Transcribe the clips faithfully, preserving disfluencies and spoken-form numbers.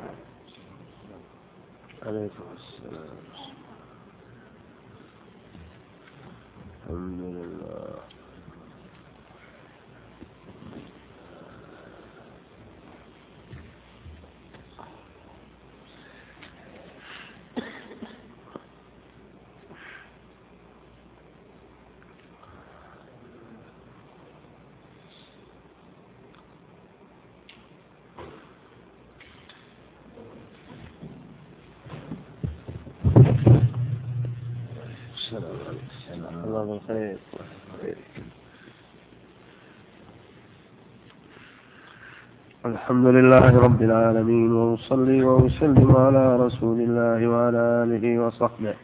عليكم السلام. الحمد لله. الله بالخير. الحمد لله رب العالمين، وأصلي وأسلم على رسول الله وعلى آله وصحبه.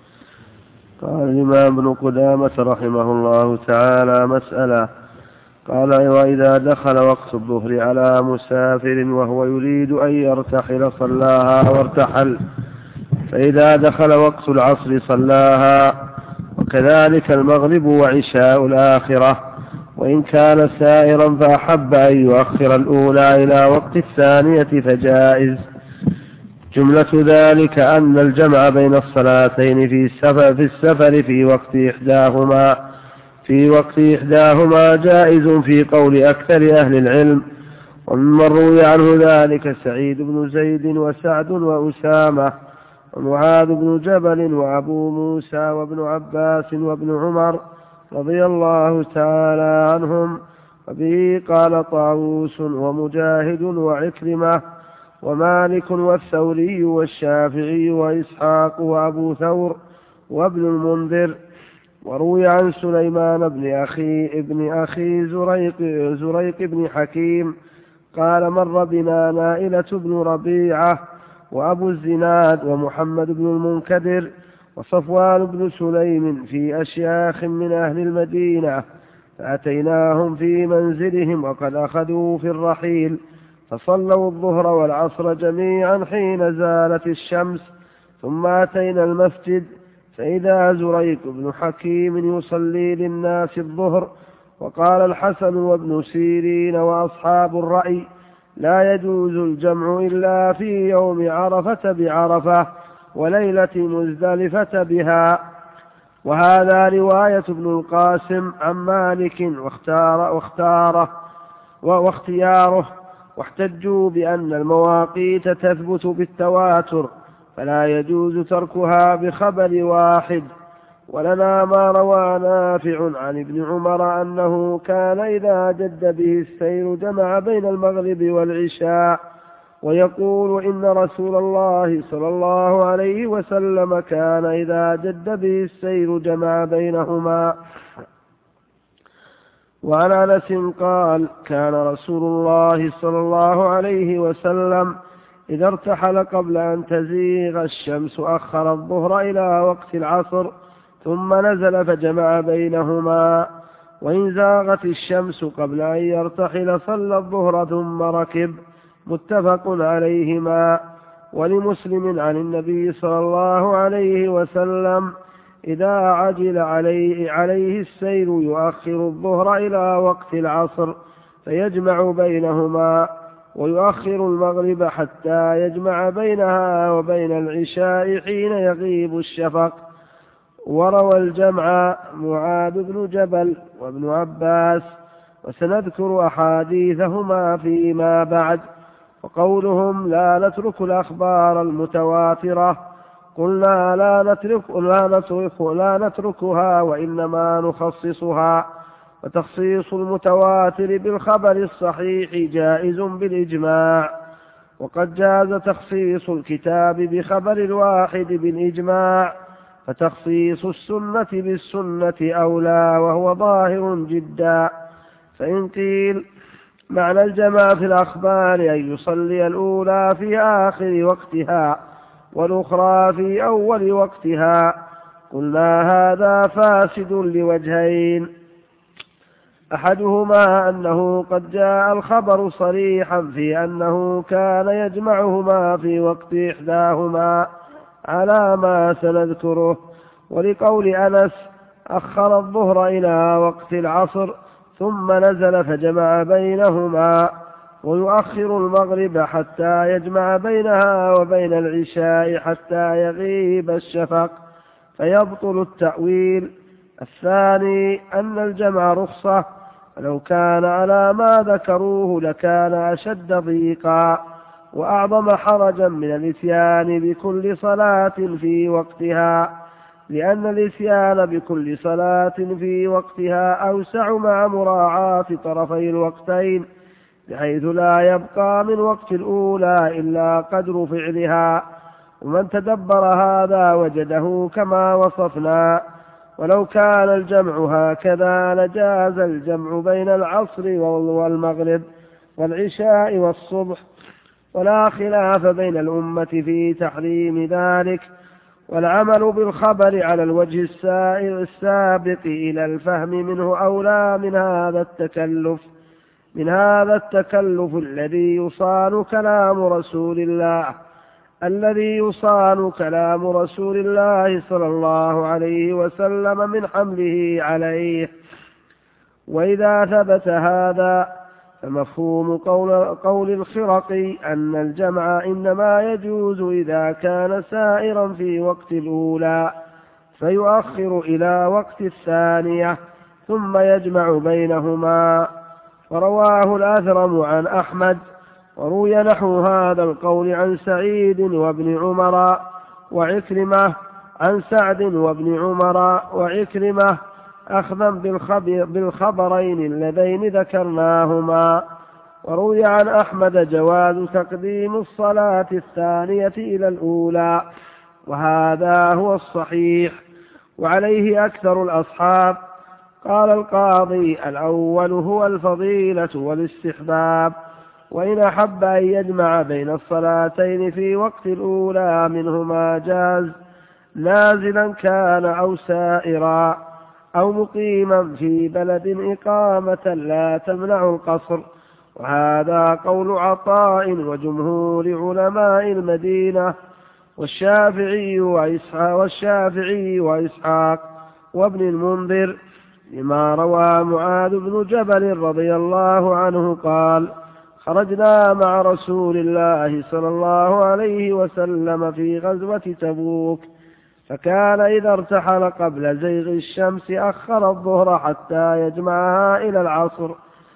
قال الإمام ابن قدامة رحمه الله تعالى: مسألة. قال: وإذا دخل وقت الظهر على مسافر وهو يريد أن يرتحل صلاها وارتحل، فإذا دخل وقت العصر صلاها، وكذلك المغرب وعشاء الآخرة، وإن كان سائرا فأحب أن يؤخر الأولى إلى وقت الثانية فجائز. جملة ذلك أن الجمع بين الصلاتين في السفر في, السفر في وقت إحداهما في وقت إحداهما جائز في قول أكثر أهل العلم. ومن روي عنه ذلك سعيد بن زيد وسعد وأسامة ومعاذ بن جبل وأبو موسى وابن عباس وابن عمر رضي الله تعالى عنهم. وبه قال طاووس ومجاهد وعكرمة ومالك والثوري والشافعي وإسحاق وأبو ثور وابن المنذر. وروي عن سليمان بن أخي ابن أخي زريق, زريق بن حكيم قال: مر بنا نائلة بن ربيعة وأبو الزناد ومحمد بن المنكدر وصفوان بن سليم في أشياخ من أهل المدينة، فأتيناهم في منزلهم وقد أخذوا في الرحيل، فصلوا الظهر والعصر جميعا حين زالت الشمس، ثم أتينا المسجد فإذا زريق بن حكيم يصلي للناس الظهر. وقال الحسن وابن سيرين وأصحاب الرأي: لا يجوز الجمع إلا في يوم عرفة بعرفة وليلة مزدلفة بها. وهذا رواية ابن القاسم عن مالك واختار واختاره واختياره. واحتجوا بأن المواقيت تثبت بالتواتر، فلا يجوز تركها بخبر واحد. ولنا ما روى نافع عن ابن عمر أنه كان إذا جد به السير جمع بين المغرب والعشاء، ويقول إن رسول الله صلى الله عليه وسلم كان إذا جد به السير جمع بينهما. وعن أنس قال: كان رسول الله صلى الله عليه وسلم إذا ارتحل قبل أن تزيغ الشمس أخر الظهر إلى وقت العصر ثم نزل فجمع بينهما، وإن زاغت الشمس قبل أن يرتحل صلى الظهر ثم ركب. متفق عليهما. ولمسلم عن النبي صلى الله عليه وسلم: إذا عجل عليه, عليه السير يؤخر الظهر إلى وقت العصر فيجمع بينهما، ويؤخر المغرب حتى يجمع بينها وبين العشاء حين يغيب الشفق. وروى الجمع معاذ بن جبل وابن عباس، وسنذكر أحاديثهما فيما بعد. وقولهم: لا نترك الأخبار المتواترة، قلنا لا, نترك لا, نترك لا نتركها وإنما نخصصها. وتخصيص المتواتر بالخبر الصحيح جائز بالإجماع، وقد جاز تخصيص الكتاب بخبر الواحد بالإجماع، فتخصيص السنة بالسنة أولى وهو ظاهر جدا. فإن قيل: معنى الجمع في الأخبار أن يصلي الأولى في آخر وقتها والأخرى في أول وقتها، قلنا هذا فاسد لوجهين: أحدهما أنه قد جاء الخبر صريحا في أنه كان يجمعهما في وقت إحداهما على ما سنذكره، ولقول أنس: أخر الظهر إلى وقت العصر ثم نزل فجمع بينهما. ويؤخر المغرب حتى يجمع بينها وبين العشاء حتى يغيب الشفق فيبطل التأويل. الثاني أن الجمع رخصة، ولو كان على ما ذكروه لكان أشد ضيقا وأعظم حرجا من الإتيان بكل صلاة في وقتها، لأن الإتيان بكل صلاة في وقتها أوسع مع مراعاة طرفي الوقتين، بحيث لا يبقى من وقت الأولى إلا قدر فعلها. ومن تدبر هذا وجده كما وصفنا. ولو كان الجمع هكذا لجاز الجمع بين العصر والمغرب والعشاء والصبح، ولا خلاف بين الأمة في تحريم ذلك. والعمل بالخبر على الوجه السابق إلى الفهم منه أولى من هذا التكلف من هذا التكلف الذي يصان كلام رسول الله الذي يصان كلام رسول الله صلى الله عليه وسلم من حمله عليه. وإذا ثبت هذا فمفهوم قول, قول الخرقي أن الجمع إنما يجوز إذا كان سائرا في وقت الأولى فيؤخر إلى وقت الثانية ثم يجمع بينهما. ورواه الأثرم عن أحمد، وروي نحو هذا القول عن سعيد وابن عمر وعكرمة عن سعد وابن عمر وعكرمة أخذا بالخبرين اللذين ذكرناهما. وروي عن أحمد جواز تقديم الصلاة الثانية إلى الأولى، وهذا هو الصحيح وعليه أكثر الأصحاب. قال القاضي: الأول هو الفضيلة والاستحباب، وإن أحب أن يجمع بين الصلاتين في وقت الأولى منهما جاز، نازلا كان أو سائرا أو مقيما في بلد إقامة لا تمنع القصر. وهذا قول عطاء وجمهور علماء المدينة والشافعي وإسحاق, والشافعي وإسحاق وابن المنذر، لما روى معاذ بن جبل رضي الله عنه قال: خرجنا مع رسول الله صلى الله عليه وسلم في غزوة تبوك، فكان إذا ارتحل قبل زيغ الشمس أخر الظهر حتى يجمعها إلى العصر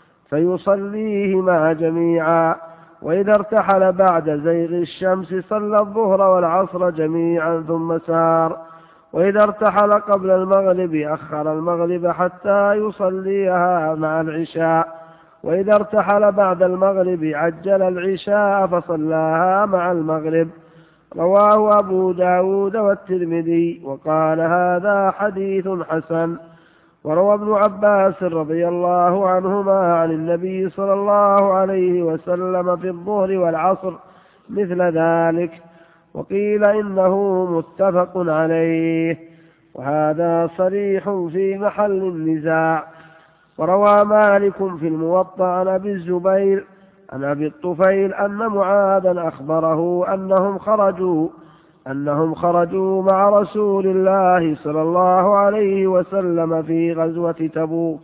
فيصليهما جميعا، وإذا ارتحل بعد زيغ الشمس صلى الظهر والعصر جميعا ثم سار، وإذا ارتحل قبل المغرب أخر المغرب حتى يصليها مع العشاء، وإذا ارتحل بعد المغرب عجل العشاء فصلاها مع المغرب. رواه أبو داود والترمذي وقال: هذا حديث حسن. وروى ابن عباس رضي الله عنهما عن النبي صلى الله عليه وسلم في الظهر والعصر مثل ذلك، وقيل إنه متفق عليه، وهذا صريح في محل النزاع. وروى مالك في الموطأ عن أبي الزبير عن أبي الطفيل أن معاذا أخبره أنهم خرجوا أنهم خرجوا مع رسول الله صلى الله عليه وسلم في غزوة تبوك،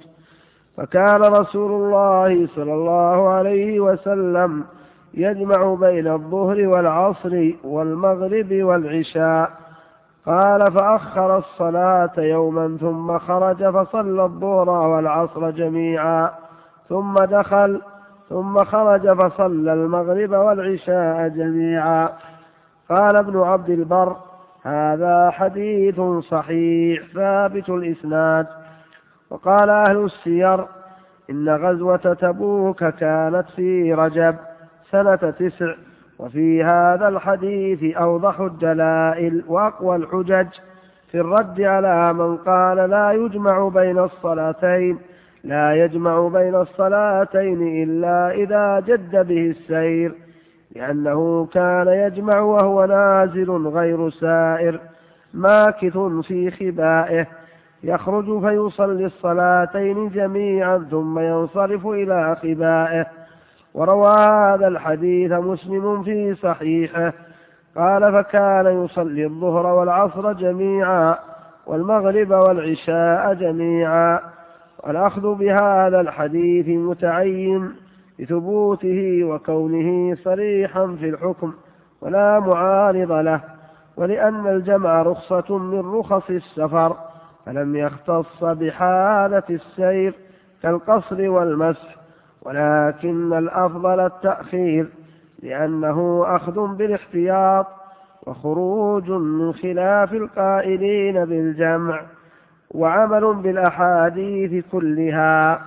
فكان رسول الله صلى الله عليه وسلم يجمع بين الظهر والعصر والمغرب والعشاء. قال: فأخر الصلاة يوما ثم خرج فصلى الظهر والعصر جميعا ثم دخل ثم خرج فصلى المغرب والعشاء جميعا. قال ابن عبد البر: هذا حديث صحيح ثابت الإسناد. وقال أهل السير: إن غزوة تبوك كانت في رجب سنة تسع، وفي هذا الحديث أوضح الدلائل وأقوى الحجج في الرد على من قال لا يجمع بين الصلاتين لا يجمع بين الصلاتين إلا إذا جد به السير، لأنه كان يجمع وهو نازل غير سائر ماكث في خبائه، يخرج فيصلي الصلاتين جميعا ثم ينصرف إلى خبائه. وروى هذا الحديث مسلم في صحيحه قال: فكان يصلي الظهر والعصر جميعا والمغرب والعشاء جميعا. والأخذ بهذا الحديث متعين لثبوته وكونه صريحا في الحكم ولا معارض له، ولأن الجمع رخصة من رخص السفر فلم يختص بحالة السير كالقصر والمسح، ولكن الأفضل التأخير لأنه أخذ بالاحتياط وخروج من خلاف القائلين بالجمع وعمل بالأحاديث كلها.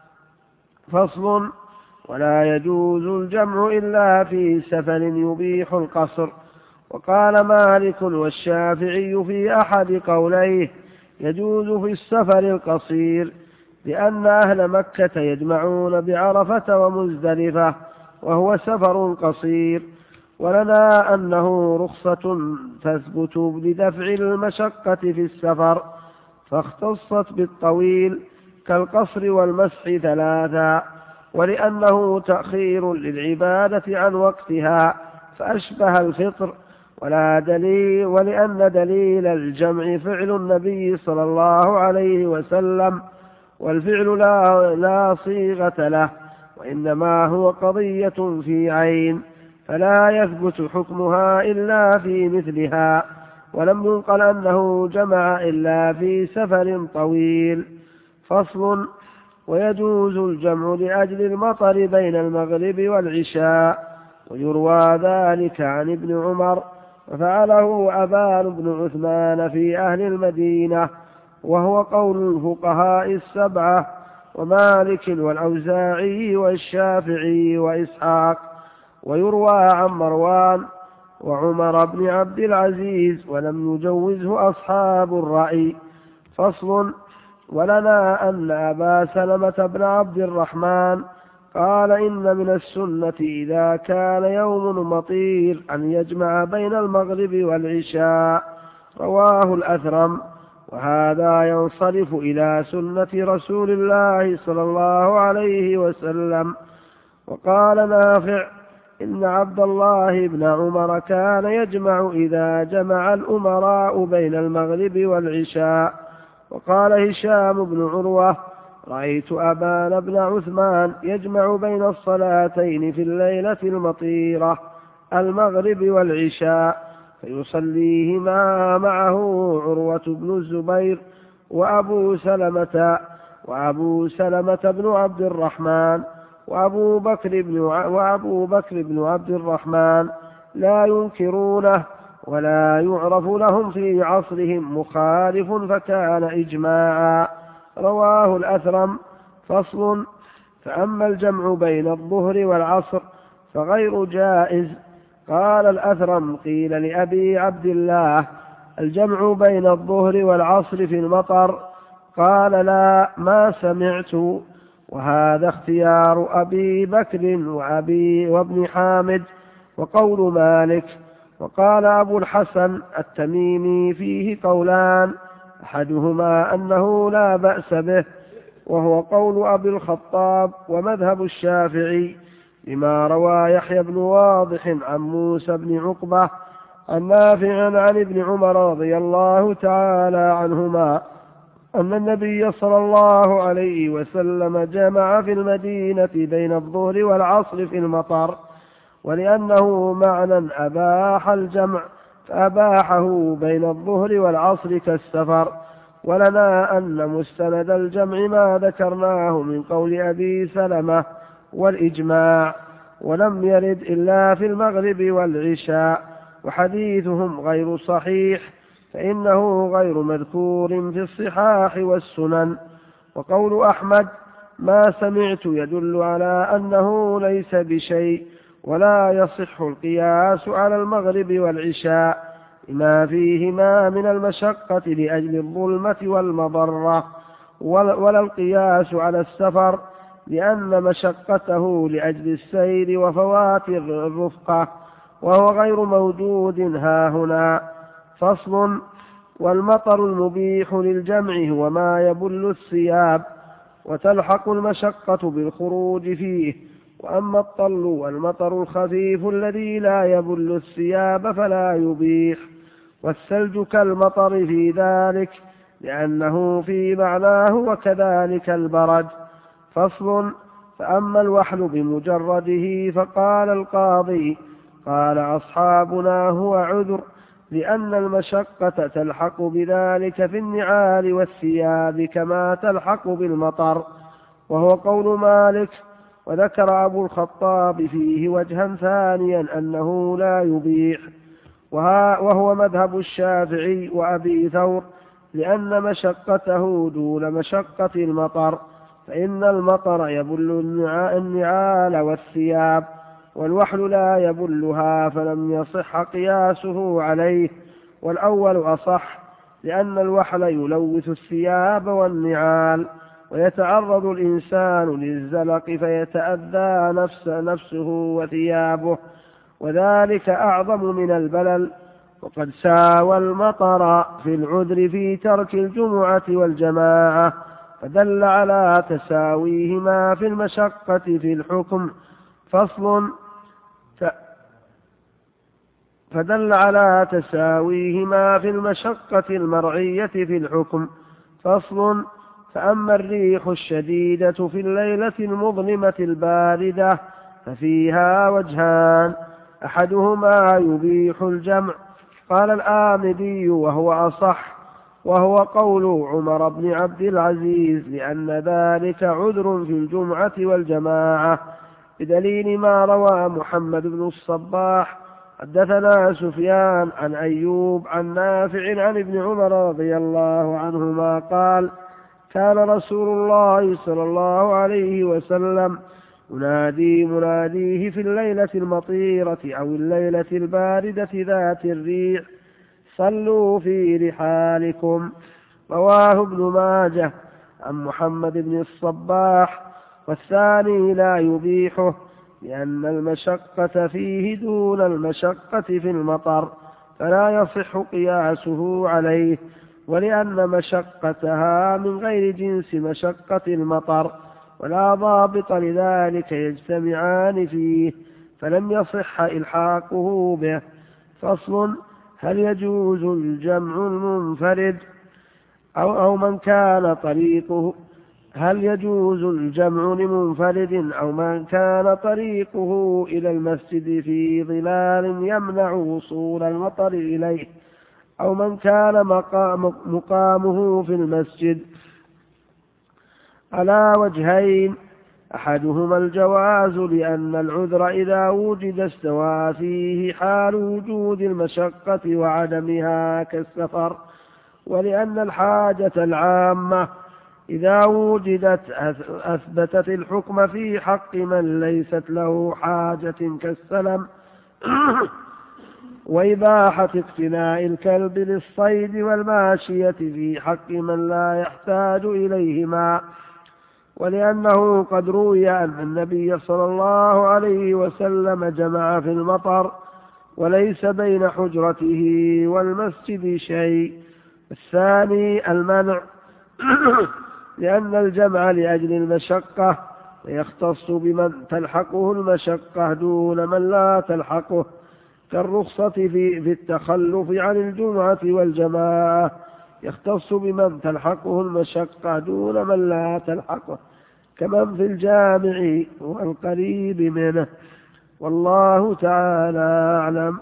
فصل: ولا يجوز الجمع إلا في سفر يبيح القصر. وقال مالك والشافعي في أحد قوليه يجوز في السفر القصير، لأن أهل مكة يجمعون بعرفة ومزدلفة وهو سفر قصير، ولنا أنه رخصة تثبت لدفع المشقة في السفر، فاختصت بالطويل كالقصر والمسح ثلاثا، ولأنه تأخير للعبادة عن وقتها فأشبه الفطر، ولا دليل ولأن دليل الجمع فعل النبي صلى الله عليه وسلم، والفعل لا, لا صيغة له، وإنما هو قضية في عين، فلا يثبت حكمها إلا في مثلها، ولم ينقل أنه جمع إلا في سفر طويل. فصل: ويجوز الجمع لأجل المطر بين المغرب والعشاء، ويروى ذلك عن ابن عمر، وفعله أبان بن عثمان في أهل المدينة، وهو قول الفقهاء السبعة ومالك والأوزاعي والشافعي وإسحاق. ويروى عن مروان وعمر بن عبد العزيز، ولم يجوزه أصحاب الرأي. فصل: ولنا أن أبا سلمة بن عبد الرحمن قال إن من السنة إذا كان يوم مطير أن يجمع بين المغرب والعشاء، رواه الأثرم، وهذا ينصرف إلى سنة رسول الله صلى الله عليه وسلم. وقال نافع إن عبد الله بن عمر كان يجمع إذا جمع الأمراء بين المغرب والعشاء. وقال هشام بن عروة رأيت أبان بن عثمان يجمع بين الصلاتين في الليلة المطيرة المغرب والعشاء فيصليهما معه عروة بن الزبير وأبو سلمة وأبو سلمة بن عبد الرحمن وأبو بكر بن وأبو بكر بن عبد الرحمن لا ينكرونه ولا يعرف لهم في عصرهم مخالف، فكان إجماعا، رواه الأثرم. فصل: فأما الجمع بين الظهر والعصر فغير جائز. قال الأثرم قيل لأبي عبد الله الجمع بين الظهر والعصر في المطر؟ قال لا، ما سمعت. وهذا اختيار أبي بكر وأبي وابن حامد وقول مالك. وقال أبو الحسن التميمي فيه قولان، أحدهما أنه لا بأس به، وهو قول أبي الخطاب ومذهب الشافعي، لما روى يحيى بن واضح عن موسى بن عقبة عن نافع عن ابن عمر رضي الله تعالى عنهما أن النبي صلى الله عليه وسلم جمع في المدينة بين الظهر والعصر في المطر، ولأنه معنى أباح الجمع فأباحه بين الظهر والعصر كالسفر. ولنا أن مستند الجمع ما ذكرناه من قول أبي سلمة والإجماع، ولم يرد إلا في المغرب والعشاء، وحديثهم غير صحيح فإنه غير مذكور في الصحاح والسنن. وقول أحمد ما سمعت يدل على أنه ليس بشيء، ولا يصح القياس على المغرب والعشاء لما فيهما من المشقة لأجل الظلمة والمضرة، ولا القياس على السفر لأن مشقته لأجل السير وفوات الرفقة، وهو غير موجود هاهنا. فصل: والمطر المبيح للجمع هو ما يبل الثياب، وتلحق المشقة بالخروج فيه. وأما الطل والمطر الخفيف الذي لا يبل الثياب فلا يبيح، والثلج كالمطر في ذلك لأنه في معناه، وكذلك البرد. فصل: فأما الوحل بمجرده فقال القاضي قال أصحابنا هو عذر، لأن المشقة تلحق بذلك في النعال والثياب كما تلحق بالمطر، وهو قول مالك. وذكر أبو الخطاب فيه وجها ثانيا أنه لا يبيح، وهو مذهب الشافعي وأبي ثور، لأن مشقته دون مشقة المطر، فإن المطر يبل النعال والثياب، والوحل لا يبلها، فلم يصح قياسه عليه. والأول أصح، لأن الوحل يلوث الثياب والنعال، ويتعرض الإنسان للزلق فيتأذى نفس نفسه وثيابه، وذلك أعظم من البلل. وقد ساوى المطر في العذر في ترك الجمعة والجماعة، فدل على تساويهما في المشقة في الحكم. فصل فدل على تساويهما في المشقة المرعية في الحكم. فصل فأما الريح الشديدة في الليلة المظلمة الباردة ففيها وجهان، أحدهما يبيح الجمع، قال الآمدي وهو أصح، وهو قول عمر بن عبد العزيز، لأن ذلك عذر في الجمعة والجماعة، بدليل ما روى محمد بن الصباح حدثنا سفيان عن أيوب عن نافع عن ابن عمر رضي الله عنهما قال كان رسول الله صلى الله عليه وسلم ينادي مناديه في الليلة المطيرة أو الليلة الباردة ذات الريح صلوا في رحالكم. رواه ابن ماجه عن محمد بن الصباح. والثاني لا يبيحه، لأن المشقة فيه دون المشقة في المطر، فلا يصح قياسه عليه، ولأن مشقتها من غير جنس مشقة المطر، ولا ضابط لذلك يجتمعان فيه، فلم يصح إلحاقه به. فصل هل يجوز الجمع المنفرد أو, أو من كان طريقه هل يجوز الجمع لمنفرد أو من كان طريقه إلى المسجد في ظلال يمنع وصول المطر إليه، أو من كان مقام مقامه في المسجد؟ على وجهين، أحدهما الجواز، لأن العذر إذا وجد استوى فيه حال وجود المشقة وعدمها كالسفر، ولأن الحاجة العامة إذا وجدت أثبتت الحكم في حق من ليست له حاجة كالسلم وإباحة اقتناء الكلب للصيد والماشية في حق من لا يحتاج إليهما. ولأنه قد روي أن النبي صلى الله عليه وسلم جمع في المطر وليس بين حجرته والمسجد شيء. الثاني المنع، لأن الجمع لأجل المشقة يختص بمن تلحقه المشقة دون من لا تلحقه، كالرخصة في, في التخلف عن الجمعة والجماعة يختص بمن تلحقه المشقة دون من لا تلحقه، كمن في الجامع والقريب منه. والله تعالى أعلم.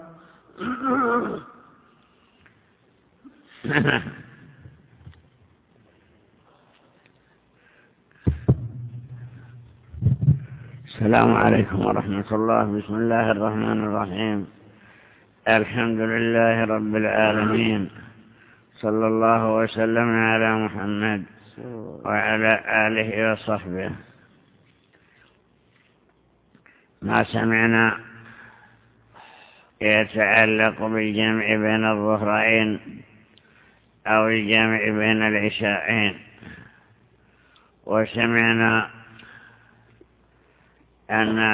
السلام عليكم ورحمة الله. بسم الله الرحمن الرحيم. الحمد لله رب العالمين، صلى الله وسلم على محمد وعلى آله وصحبه. ما سمعنا يتعلق بالجمع بين الظهرين أو الجمع بين العشاءين، وسمعنا أن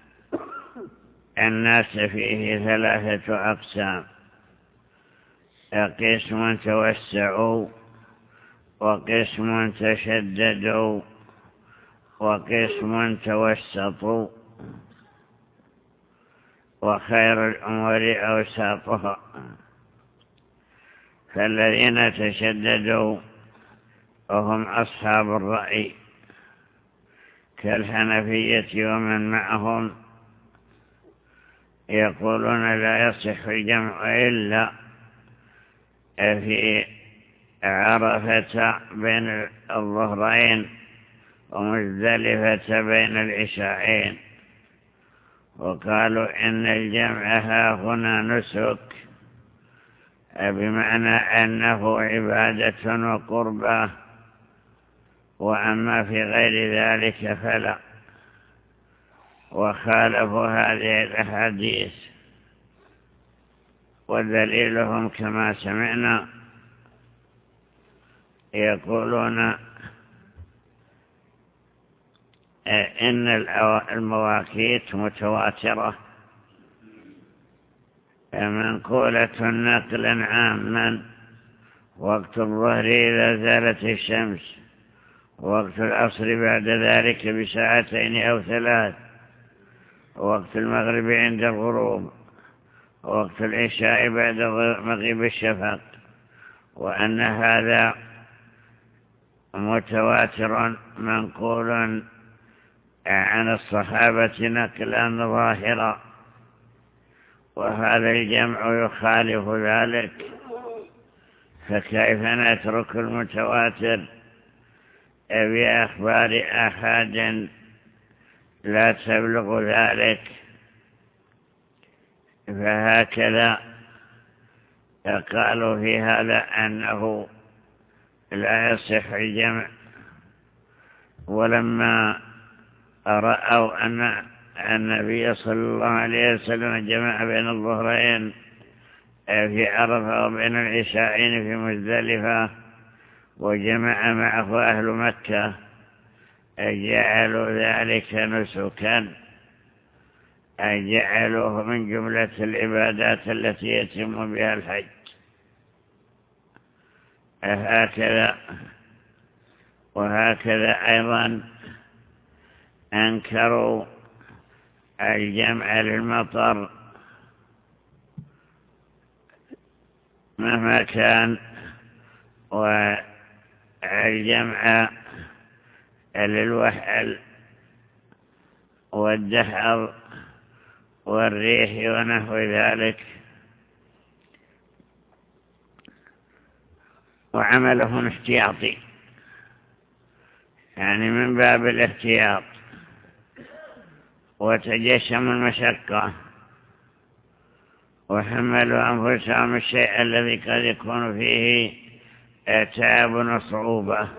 الناس فيه ثلاثة أقسام: قسم توسعوا، وقسم تشددوا، وقسم توسطوا، وخير الأمور أوساطها. فالذين تشددوا وهم أصحاب الرأي كالحنفية ومن معهم يقولون لا يصح الجمع إلا في عرفة بين الظهرين ومزدلفة بين العشاءين، وقالوا إن الجمع ها هنا نسك، بمعنى أنه عبادة وقربة، وأما في غير ذلك فلا. وخالفوا هذه الأحاديث، ودليلهم كما سمعنا يقولون إن المواقيت متواترة منقولة نقلا عاما: وقت الظهر إذا زالت الشمس، وقت العصر بعد ذلك بساعتين أو ثلاث، وقت المغرب عند الغروب، وقت العشاء بعد مغيب الشفق، وأن هذا متواتر منقول عن الصحابة نقلا ظاهرا، وهذا الجمع يخالف ذلك، فكيف نترك المتواتر بأخبار أحد لا تبلغ ذلك؟ فهكذا قالوا في هذا أنه لا يصح الجمع. ولما رأوا أن النبي صلى الله عليه وسلم جمع بين الظهرين في عرفة وبين العشاءين في مزدلفة، وجمع معه أهل مكة، جعلوا ذلك نسكا، جعلوه من جملة العبادات التي يتم بها الحج. هكذا وهكذا أيضا أنكروا الجمع للمطر مهما كان، والجمع للوحل والدحر والريح ونحو ذلك، وعملهم احتياطي، يعني من باب الاحتياط، وتجشم المشقة، وحملوا أنفسهم الشيء الذي قد يكون فيه تعب وصعوبة.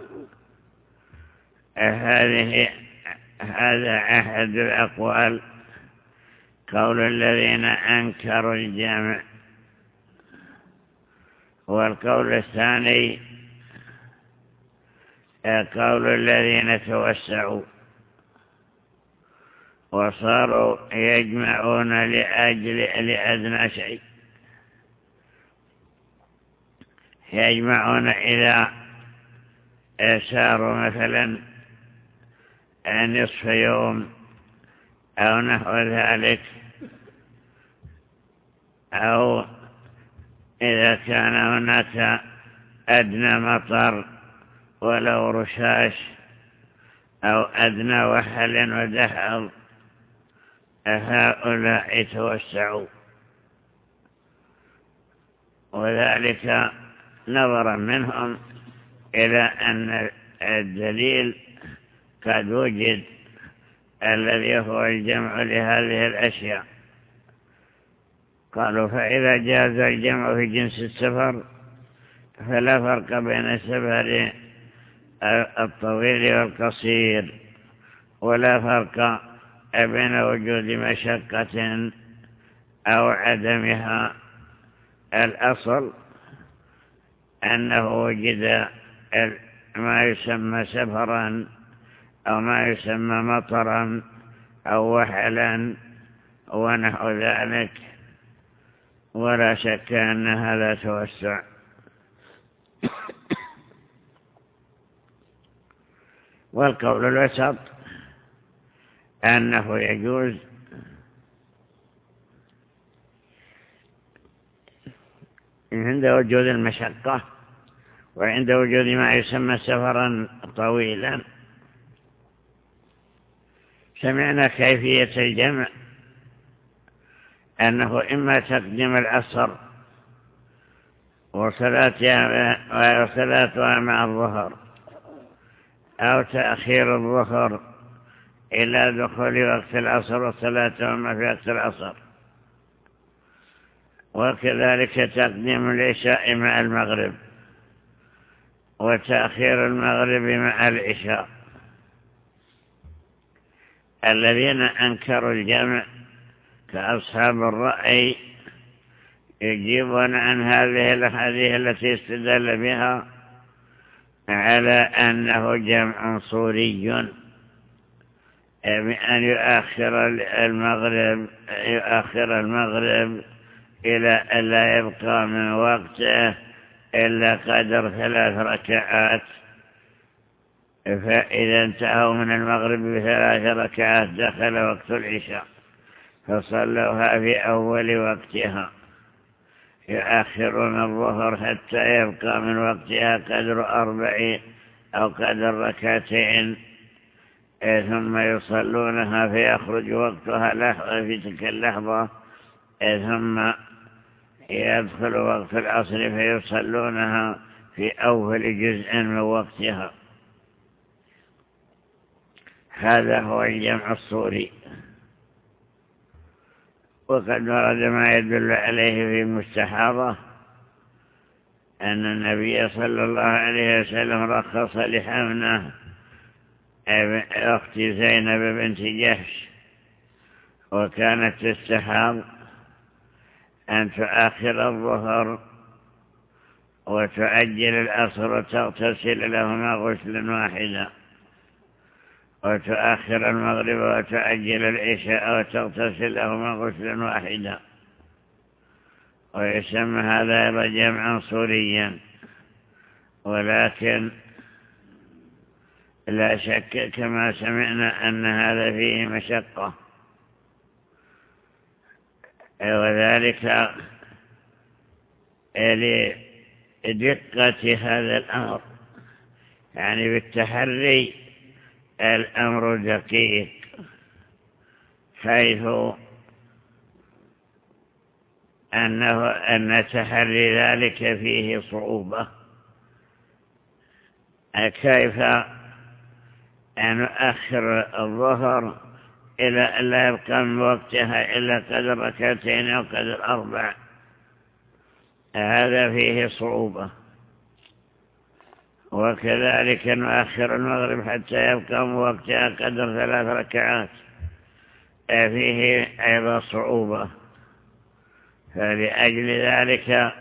هذه هذا أحد الأقوال، قول الذين أنكروا الجمع. والقول الثاني قول الذين توسعوا وصاروا يجمعون لأجل لأدنى شيء، يجمعون إذا ساروا مثلا نصف يوم أو نحو ذلك، أو إذا كان هناك أدنى مطر ولو رشاش، أو أدنى وحل ودحر، هؤلاء توسعوا، وذلك نظرا منهم إلى أن الدليل قد وجد الذي هو الجمع لهذه الأشياء. قالوا فإذا جاز الجمع في جنس السفر فلا فرق بين السفر الطويل والقصير، ولا فرق بين وجود مشقة أو عدمها. الأصل أنه وجد ما يسمى سفرا أو ما يسمى مطرا أو وحلا ونحو ذلك، ولا شك أن هذا توسع. والقول الوسط أنه يجوز عند وجود المشقة وعند وجود ما يسمى سفرا طويلا. سمعنا كيفية الجمع أنه إما تقديم العصر وصلاتها وصلاتها مع الظهر، أو تأخير الظهر إلى دخول وقت العصر وصلاتهما في وقت العصر، وكذلك تقديم العشاء مع المغرب وتأخير المغرب مع العشاء. الذين أنكروا الجمع كأصحاب الرأي يجيبون عن هذه الأحاديث التي استدل بها على أنه جمع صوري، بأن يؤخر المغرب يؤخر المغرب إلى أن لا يبقى من وقته إلا قدر ثلاث ركعات، فإذا انتهوا من المغرب بثلاث ركعات دخل وقت العشاء فصلوها في أول وقتها، يؤخرون الظهر حتى يبقى من وقتها قدر أربع أو قدر ركعتين، ثم يصلونها فيخرج وقتها في تلك اللحظة، ثم يدخل وقت العصر فيصلونها في أول جزء من وقتها. هذا هو الجمع الصوري. وقد ورد ما يدل عليه في المستحاضة أن النبي صلى الله عليه وسلم رخص لحمنة أخت زينب بنت جحش، وكانت تستحاض، أن تؤخر الظهر وتؤجل العصر وتغتسل لهما غسلا واحدا، وتؤخر المغرب وتؤجل العشاء وتغتسل لهما غسلا واحدا، ويسمى هذا جمعا صوريا. ولكن لا شك كما سمعنا أن هذا فيه مشقة، وذلك لدقة هذا الأمر، يعني بالتحري الأمر دقيق، حيث أنه أن تحري ذلك فيه صعوبة. كيف أن نؤخر الظهر إلى أن لا يبقى من وقتها إلا قدر ركعتين أو قدر أربع؟ هذا فيه صعوبة. وكذلك نؤخر المغرب حتى يبقى من وقتها قدر ثلاث ركعات، فيه أيضا صعوبة. فلأجل ذلك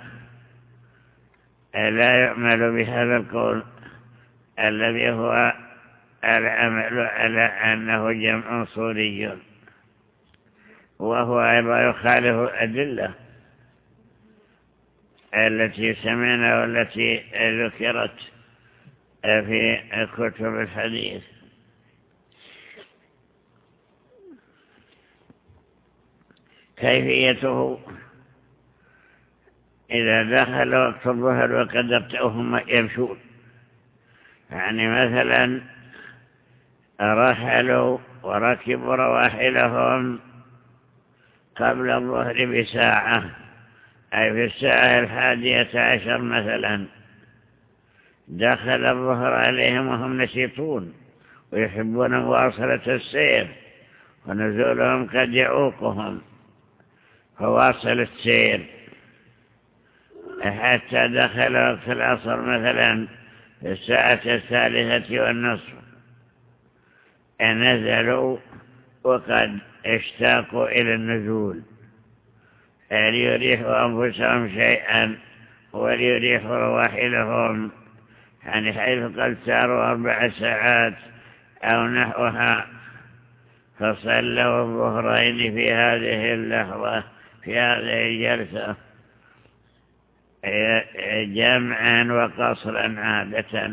لا يعمل بهذا القول الذي هو العمل على أنه جمع صوري، وهو أيضا يخالف الأدلة التي سمعنا والتي ذكرت في كتب الحديث. كيفيته: إذا دخل وقت الظهر وقدرتهم يمشون، يعني مثلا رحلوا وركبوا رواحلهم قبل الظهر بساعة، أي في الساعة الحادية عشر مثلا، دخل الظهر عليهم وهم نشيطون ويحبون مواصلة السير، ونزولهم قد يعوقهم، فواصل السير حتى دخل وقت العصر مثلا في الساعة الثالثة والنصف، نزلوا وقد اشتاقوا إلى النزول ليريحوا أنفسهم شيئا وليريحوا رواحلهم، يعني حيث قد ساروا أربع ساعات أو نحوها، فصلوا الظهرين في هذه اللحظة في هذه الجلسة جمعا وقصرا عادة.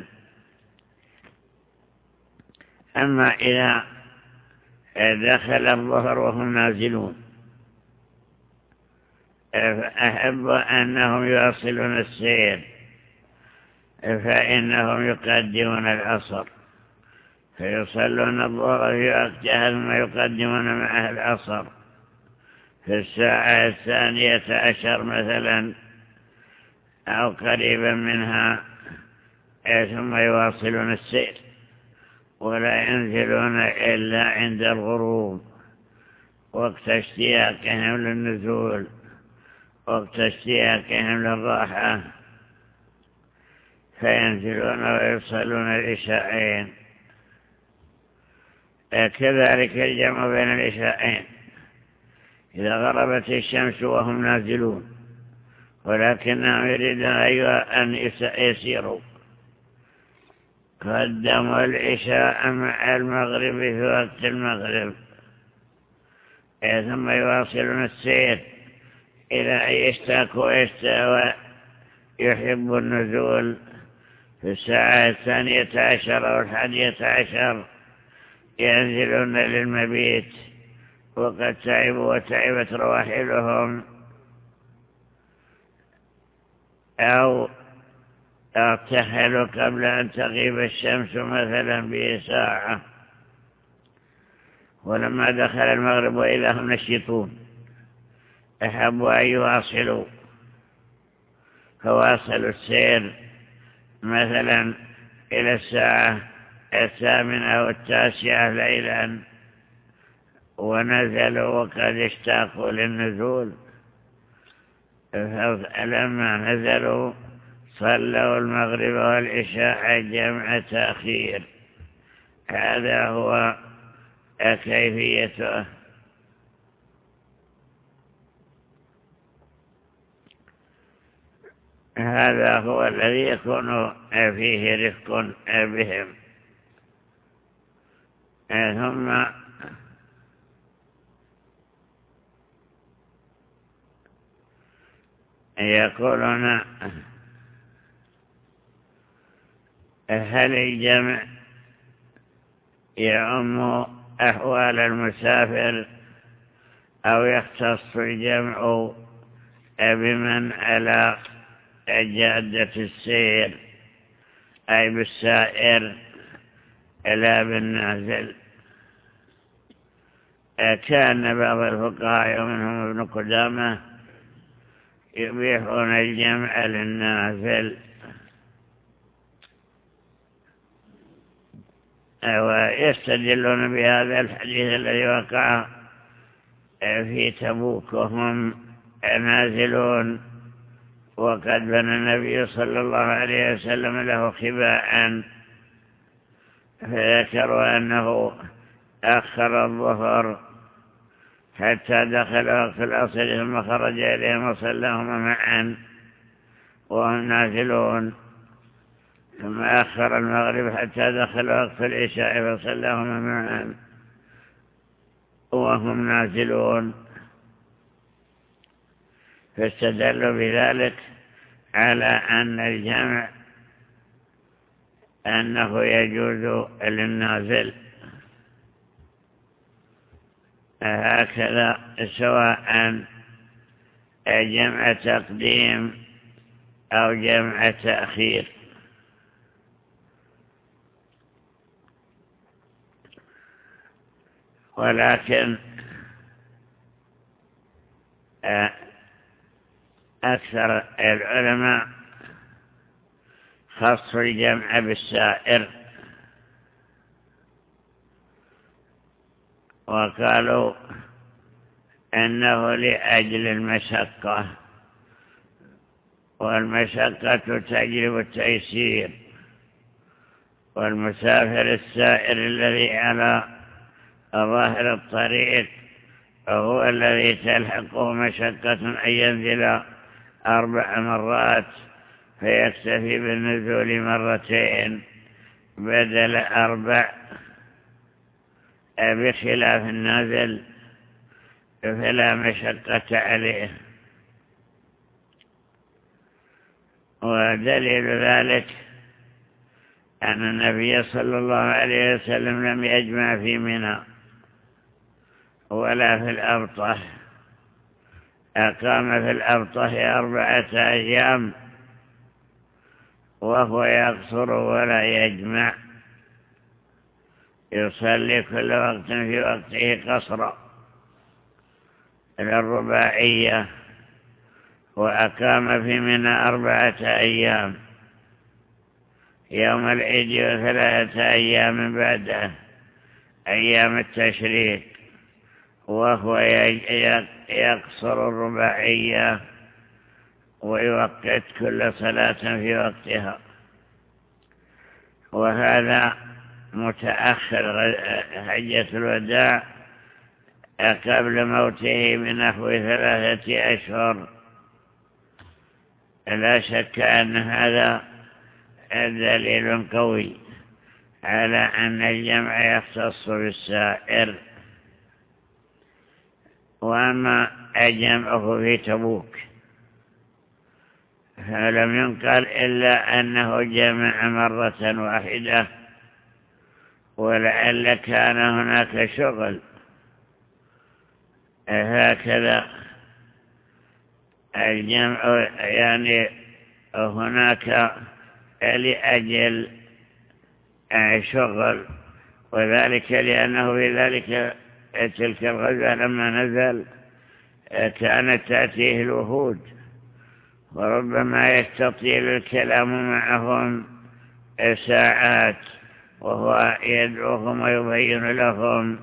أما إذا دخل الظهر وهم نازلون فأحب أنهم يواصلون السير، فإنهم يقدمون العصر فيصلون الظهر في وقتها ثم يقدمون معها العصر في الساعة الثانية عشر مثلا أو قريبا منها، ثم يواصلون السير ولا ينزلون إلا عند الغروب وقت اشتياقهم للنزول، وقت اشتياقهم للراحة، فينزلون ويصلون العشاءين. كذلك الجمع بين العشاءين إذا غربت الشمس وهم نازلون ولكنهم يريدون أن يسيروا قدموا العشاء مع المغرب في وقت المغرب، ثم يواصلون السير إلى أن يشتاقوا ويشتاقوا يحب النزول في الساعة الثانية عشر أو الحادية عشر، ينزلون للمبيت وقد تعبوا وتعبت رواحلهم أو ارتحلوا قبل أن تغيب الشمس مثلا بساعة، ولما دخل المغرب وإذا هم نشيطون أحبوا أن يواصلوا، فواصلوا السير مثلا إلى الساعة الثامنة أو التاسعة ليلا ونزلوا وقد اشتاقوا للنزول، فلما نزلوا صلوا المغرب والعشاء جمع تأخير. هذا هو كيفيته. هذا هو الذي يكون فيه رفق بهم. ثم يقولون هل الجمع يعم أحوال المسافر أو يختص الجمع بمن على جادة السير أي بالسائر لا بالنازل؟ كان بعض الفقهاء ومنهم ابن قدامة يبيحون الجمع للنازل ويستدلون بهذا الحديث الذي وقع في تبوك وهم نازلون وقد بنى النبي صلى الله عليه وسلم له خباء، فذكروا أنه أخر الظهر حتى دخل وقت العصر ثم خرج إليهم وصلىهما معا وهم نازلون، ثم أخر المغرب حتى دخل وقت العشاء فصلىهما معا وهم نازلون، فاستدلوا بذلك على أن الجمع أنه يجوز للنازل هكذا، سواء جمع تقديم أو جمع تأخير. ولكن أكثر العلماء خصوا الجمع بالسائر وقالوا أنه لأجل المشقة، والمشقة تجلب التيسير، والمسافر السائر الذي على ظاهر الطريق هو الذي تلحقه مشقة أن ينزل أربع مرات فيكتفي بالنزول مرتين بدل أربع، بخلاف النازل فلا مشقة عليه. ودليل ذلك أن النبي صلى الله عليه وسلم لم يجمع في منى ولا في الأبطح، أقام في الأبطح أربعة أيام وهو يقصر ولا يجمع، يصلي كل وقت في وقته قصرا إلى الرباعية، وأقام في منى أربعة أيام، يوم العيد وثلاثة أيام بعده أيام التشريق، وهو يقصر الرباعية ويوقت كل صلاة في وقتها. وهذا متأخر حجة الوداع قبل موته بنحو ثلاثة أشهر. لا شك أن هذا دليل قوي على أن الجمع يختص بالسائر. وأما الجمع في تبوك فلم ينقل إلا أنه جمع مرة واحدة، ولعل كان هناك شغل. هكذا الجمع يعني هناك لأجل شغل، وذلك لأنه في ذلك تلك الغزوة لما نزل كانت تأتيه الوفود، وربما يستطيل الكلام معهم ساعات وهو يدعوهم ويبين لهم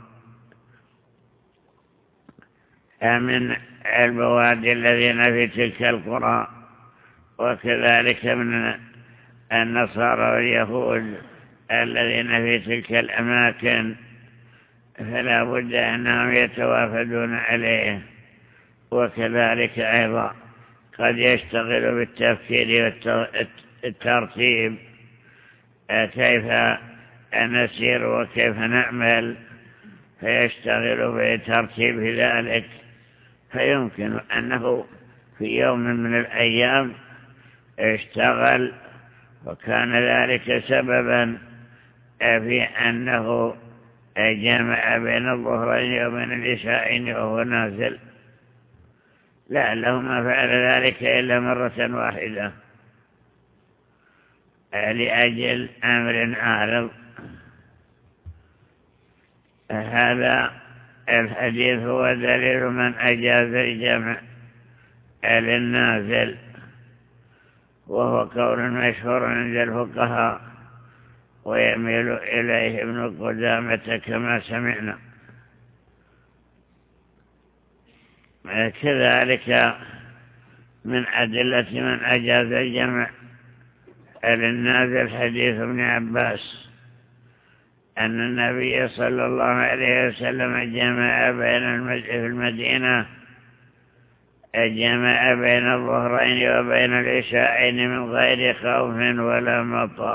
من البوادي الذين في تلك القرى، وكذلك من النصارى واليهود الذين في تلك الأماكن، فلا بد أنهم يتوافدون عليه. وكذلك أيضا قد يشتغل بالتفكير والترتيب، كيف نسير وكيف نعمل، فيشتغل بترتيب ذلك، فيمكن أنه في يوم من الأيام اشتغل، وكان ذلك سببا في أنه جمع بين الظهرين وبين العشاءين وهو نازل، لعله ما فعل ذلك إلا مرة واحدة لأجل أمر عارض. هذا الحديث هو دليل من أجاز الجمع للنازل، وهو قول مشهور عند الفقهاء ويميل إليه ابن قدامة كما سمعنا. كذلك من أدلة من أجاز الجمع للنازل حديث ابن عباس أن النبي صلى الله عليه وسلم جمع بين في المدينة جمع بين الظهرين وبين العشاءين من غير خوف ولا مطر.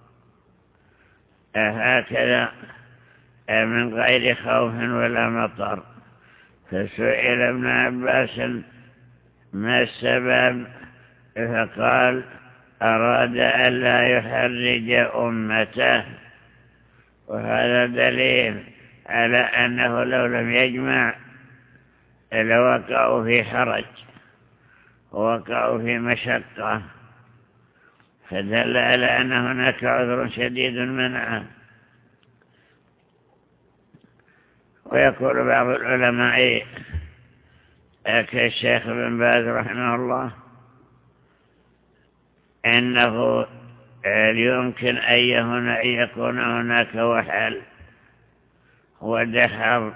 هكذا من غير خوف ولا مطر. فسئل ابن عباس ما السبب، فقال أراد أن لا يحرج أمته. وهذا دليل على أنه لو لم يجمع لوقعوا في حرج ووقعوا في مشقة، فدل على أن هناك عذر شديد منعه. ويقول بعض العلماء كالشيخ بن باز رحمه الله إنه يمكن أن يكون هناك وحل ودحر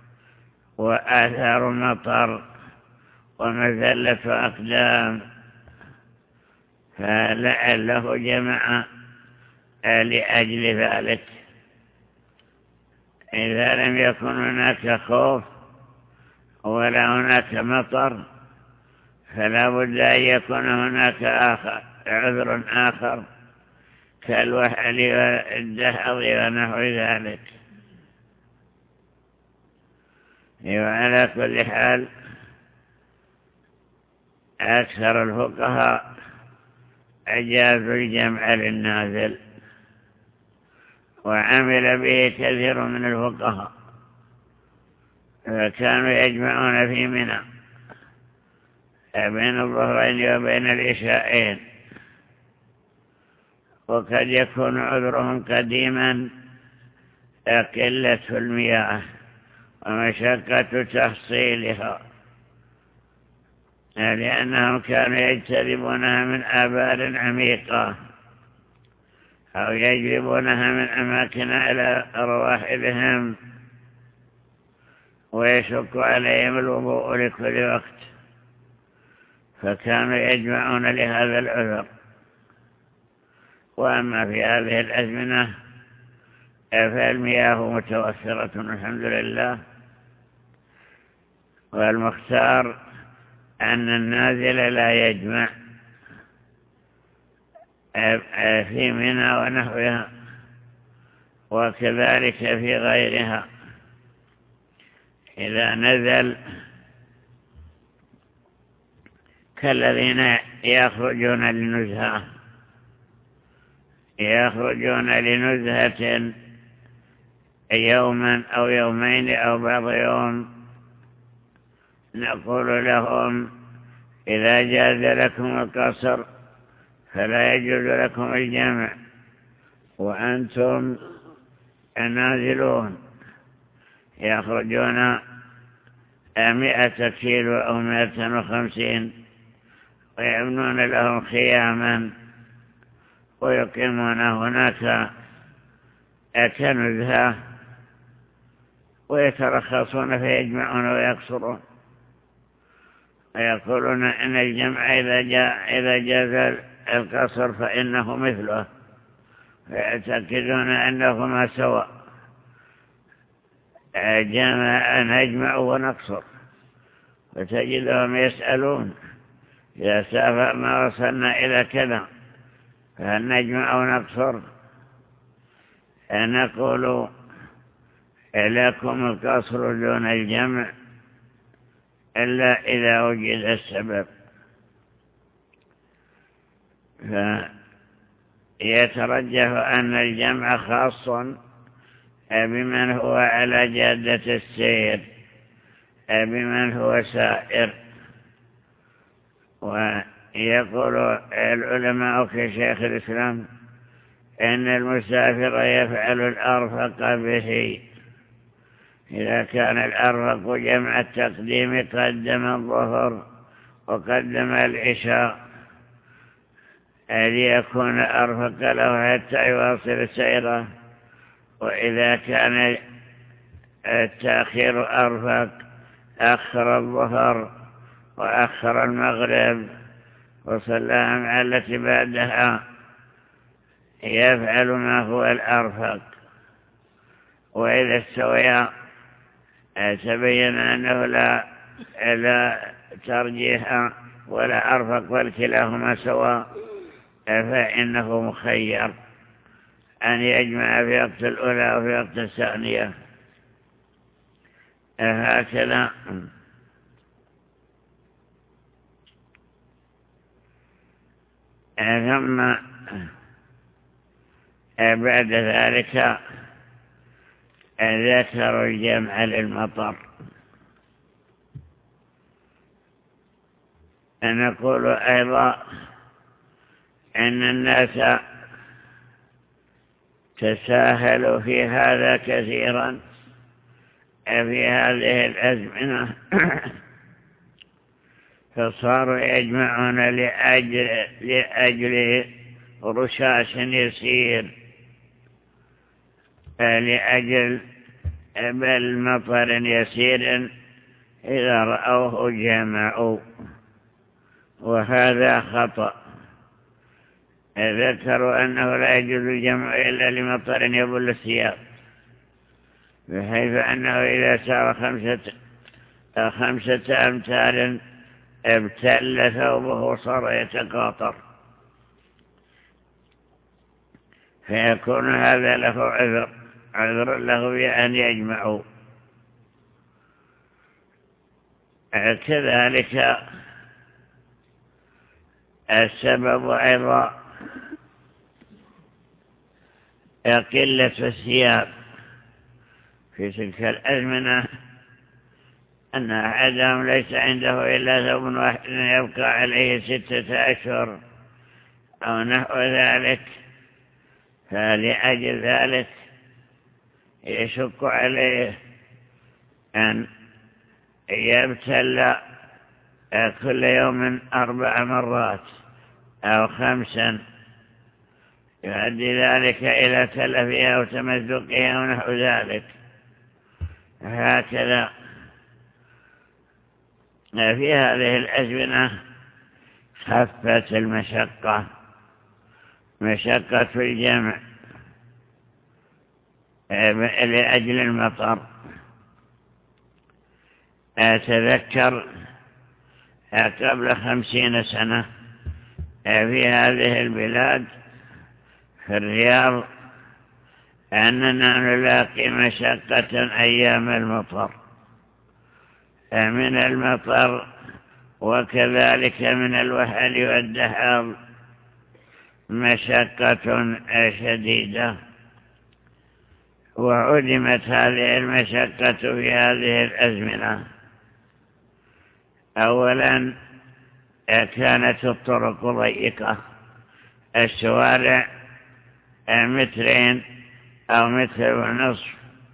وآثار مطر ومزلة أقدام، فلعله جمع لأجل ذلك. إذا لم يكن هناك خوف ولا هناك مطر فلا بد أن يكون هناك آخر عذر آخر كالوحل والدحض ونحو ذلك. وعلى كل حال أكثر الفقهاء أجازوا الجمع للنازل، وعمل به كثير من الفقهاء، فكانوا يجمعون في منى بين الظهرين وبين العشاءين، وقد يكون عذرهم قديما قلة المياه ومشقة تحصيلها، لأنهم كانوا يجتذبونها من آبار عميقة أو يجلبونها من أماكن إلى رواحلهم، ويشق عليهم الوضوء لكل وقت، فكانوا يجمعون لهذا العذر. وأما في هذه الأزمنة فالمياه متوفرة الحمد لله، والمختار أن النازل لا يجمع في منى ونحوها، وكذلك في غيرها إذا نزل كالذين يخرجون لنزهة يخرجون لنزهة يوما أو يومين أو بعض يوم، نقول لهم إذا جاز لكم القصر فلا يجوز لكم الجمع وأنتم نازلون، يخرجون مئة كيلو أو مئة وخمسين ويبنون لهم خياما ويقيمون هناك كنزهة ويترخصون فيجمعون ويقصرون، ويقولون إن الجمع إذا جاء إذا جاز القصر فإنه مثله، ويعتقدون أنهما سواء، جمع نجمع ونقصر. وتجدهم يسألون إذا سافرنا وصلنا إلى كذا فهل نجمع أو نقصر؟ نقول لكم القصر دون الجمع إلا إذا وجد السبب. فيترجح أن الجمع خاص بمن هو على جادة السير، بمن هو سائر. ويقول العلماء كشيخ الإسلام إن المسافر يفعل الأرفق به، إذا كان الأرفق جمع التقديم قدم الظهر وقدم العشاء ليكون أرفق له حتى يواصل سيره، وإذا كان التأخير أرفق أخر الظهر وأخر المغرب وصلى مع التي بعدها، يفعل ما هو الأرفق. وإذا استويا تبين أنه لا, لا ترجيح ولا أرفق بل كلاهما سواء، فإنه مخير أن يجمع في وقت الأولى وفي وقت الثانية. هكذا ثم بعد ذلك ذكروا الجمع للمطر. نقول أيضا أن الناس تساهلوا في هذا كثيرا في هذه الأزمنة، فصاروا يجمعون لأجل, لأجل رشاش يسير، لأجل بل مطر يسير إذا رأوه جمعوا، وهذا خطأ. ذكروا أنه لا يجوز الجمع إلا لمطر يبل الثياب، بحيث أنه إذا سار خمسة, خمسة أمتار ابتل ثوبه صار يتقاطر، فيكون هذا له عذر عذر له بأن يجمعوا. كذلك السبب أيضا قلة الثياب في تلك الأزمنة، أن أحدهم ليس عنده إلا ثوب واحد يبقى عليه ستة أشهر أو نحو ذلك، فلأجل ذلك يشق عليه أن يبتل كل يوم أربع مرات أو خمسا يؤدي ذلك إلى تلفها أو تمزقها أو نحو ذلك. هكذا في هذه الأزمنة خفت المشقة، مشقة الجمع لأجل المطر. أتذكر قبل خمسين سنة في هذه البلاد في الرياض أننا نلاقي مشقة أيام المطر، من المطر وكذلك من الوحل والدحاض مشقة شديدة. وعدمت هذه المشقة في هذه الأزمنة. أولا كانت الطرق ضيقة، الشوارع مترين أو متر ونصف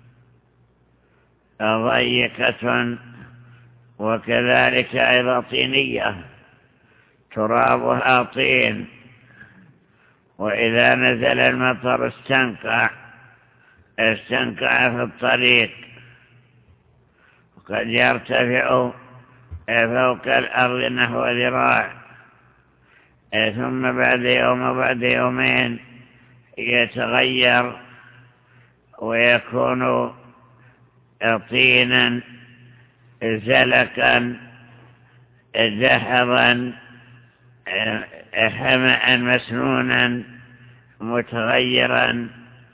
ضيقة، وكذلك أيضا طينية ترابها طين، وإذا نزل المطر استنقع استنقع في الطريق، وقد يرتفع فوق الأرض نحو ذراع، ثم بعد يوم وبعد يومين يتغير ويكون طينا زلقا دحضا حمأ مسنونا متغيرا.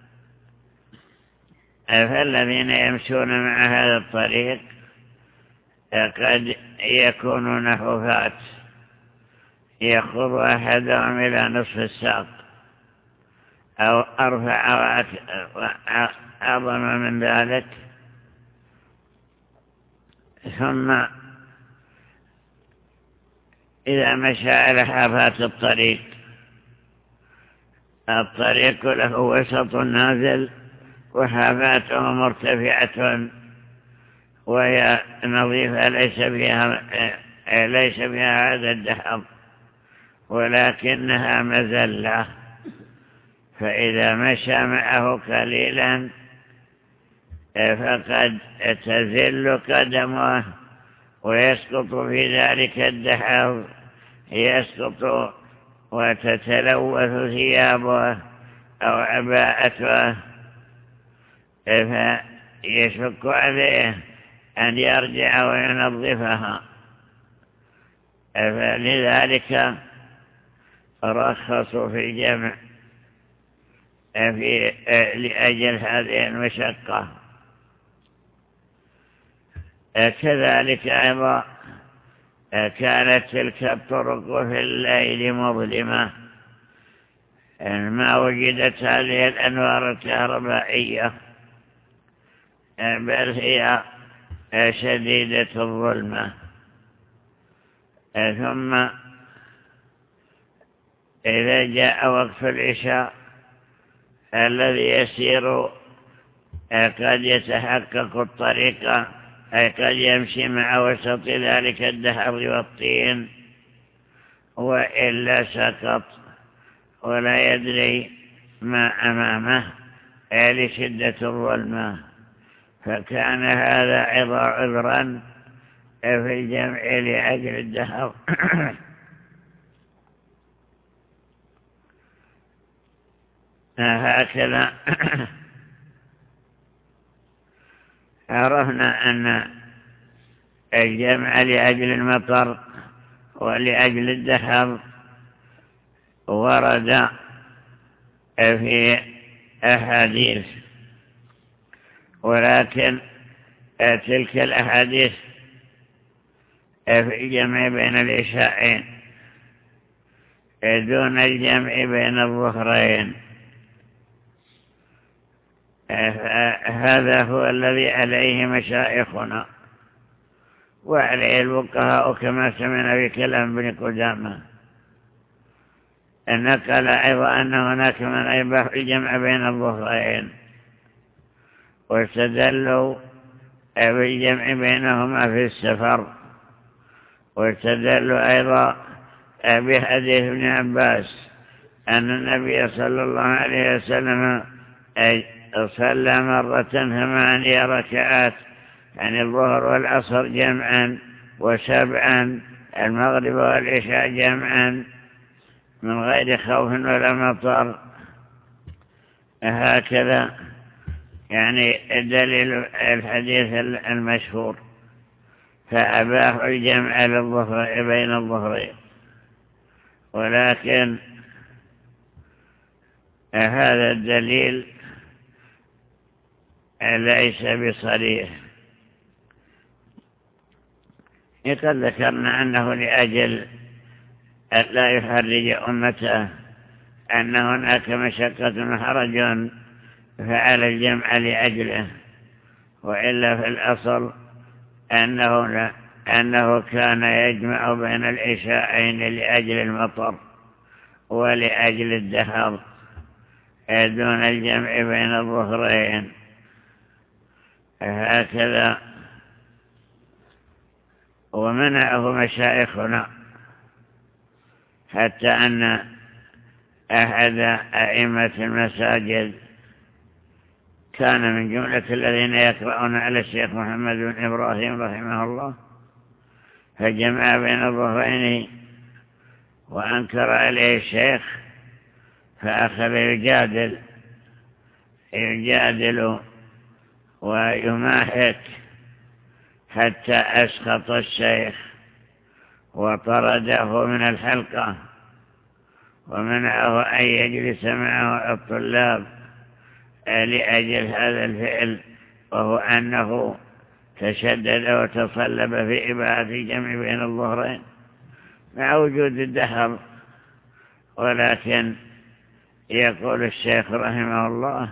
فالذين يمشون مع هذا الطريق قد يكونون حفاة، يخض أحدهم إلى نصف الساق أو أرفع أعظم من ذلك. ثم إذا مشى على حافات الطريق، الطريق له وسط نازل وحافاته مرتفعة وهي نظيفة، ليس فيها ليس فيها هذا الدحض ولكنها مزلة، فإذا مشى معه قليلا فقد تزل قدمه ويسقط في ذلك الدحض، يسقط وتتلوث ثيابه أو عباءته، فيشق عليه أن يرجع وينظفها. فلذلك رخصوا في الجمع في لأجل هذه المشقة. كذلك أيضا كانت تلك الطرق في الليل مظلمة، ما وجدت هذه الأنوار الكهربائية، بل هي شديدة الظلمة. ثم إذا جاء وقت العشاء الذي يسير قد يتحقق الطريق، أي قد يمشي مع وسط ذلك الدحر والطين، وإلا سقط ولا يدري ما أمامه لشدة الظلمة. فكان هذا عذرا في الجمع لأجل الدحر. هكذا عرفنا أن الجمع لأجل المطر ولأجل الدحر ورد في أحاديث، ولكن تلك الأحاديث في الجمع بين العشاءين دون الجمع بين الظهرين. هذا هو الذي عليه مشايخنا وعليه الفقهاء، كما سمعنا في كلام ابن قدامة. نقل أيضا أن هناك من يباح الجمع بين الظهرين، واستدلوا بالجمع بينهما في السفر، واستدلوا أيضا بحديث ابن عباس أن النبي صلى الله عليه وسلم صلى مرة ثمانية ركعات عن الظهر والعصر جمعا، وسبعا المغرب والعشاء جمعا من غير خوف ولا مطر. هكذا يعني دليل الحديث المشهور، فأباحوا الجمع للظهر بين الظهرين. ولكن هذا الدليل ليس بصريح. قد ذكرنا أنه لأجل لا يحرج أمته أن هناك مشقة وحرج فعل الجمع لأجله، وإلا في الأصل أنه, لا أنه كان يجمع بين العشاءين لأجل المطر ولأجل الدهر دون الجمع بين الظهرين. هكذا ومنعه مشايخنا، حتى أن أحد أئمة المساجد كان من جملة الذين يقرؤون على الشيخ محمد بن إبراهيم رحمه الله، فجمع بين الظهرين وأنكر عليه الشيخ، فأخذ يجادل يجادل ويماحك حتى أسخط الشيخ وطرده من الحلقة ومنعه أن يجلس معه الطلاب لأجل هذا الفعل، وهو أنه تشدد وتصلب في إباحة الجمع بين الظهرين مع وجود الدهر. ولكن يقول الشيخ رحمه الله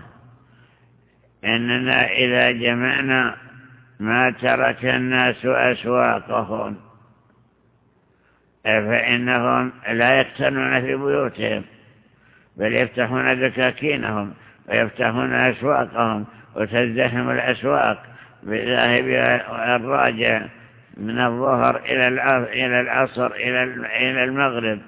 إننا إذا جمعنا ما ترك الناس أسواقهم، فإنهم لا يكتنون في بيوتهم بل يفتحون دكاكينهم ويفتحون أسواقهم، وتزدحم الأسواق بذاهب الراجع من الظهر إلى العصر إلى المغرب.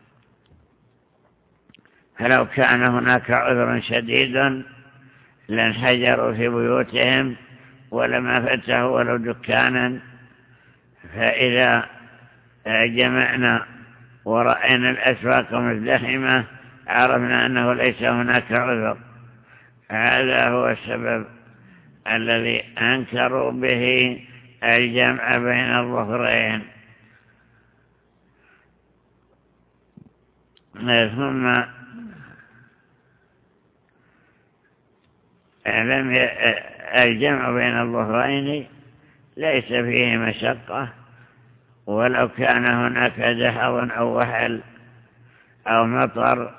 فلو كان هناك عذر شديد لانحجروا في بيوتهم ولما فتحوا ولو دكانا. فإذا جمعنا ورأينا الأسواق مزدحمة عرفنا أنه ليس هناك عذر. هذا هو السبب الذي أنكروا به الجمع بين الظهرين. ثم الجمع بين الظهرين ليس فيه مشقة، ولو كان هناك دحر أو وحل أو مطر،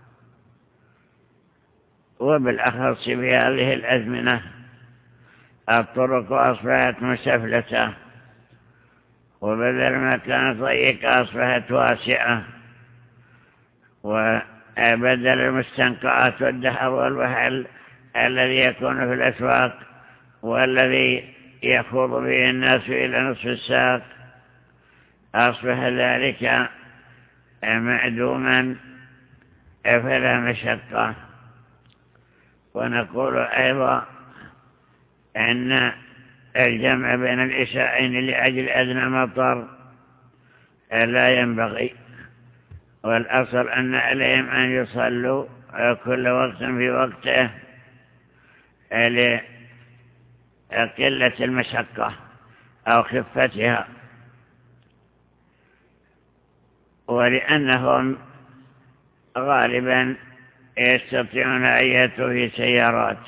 وبالأخص في هذه الأزمنة الطرق أصبحت مسفلة، وبدل ما كانت ضيقة أصبحت واسعة، وبدل المستنقعات والدحر والوحل الذي يكون في الأسواق والذي يخوض به الناس إلى نصف الساق أصبح ذلك معدوما فلا مشقة. ونقول أيضا أن الجمع بين العشاءين لأجل أدنى مطر لا ينبغي، والأصل أن عليهم أن يصلوا كل وقت في وقته لقلة المشقة أو خفتها، ولأنهم غالبا يستطيعون أن يأتوا في سيارات،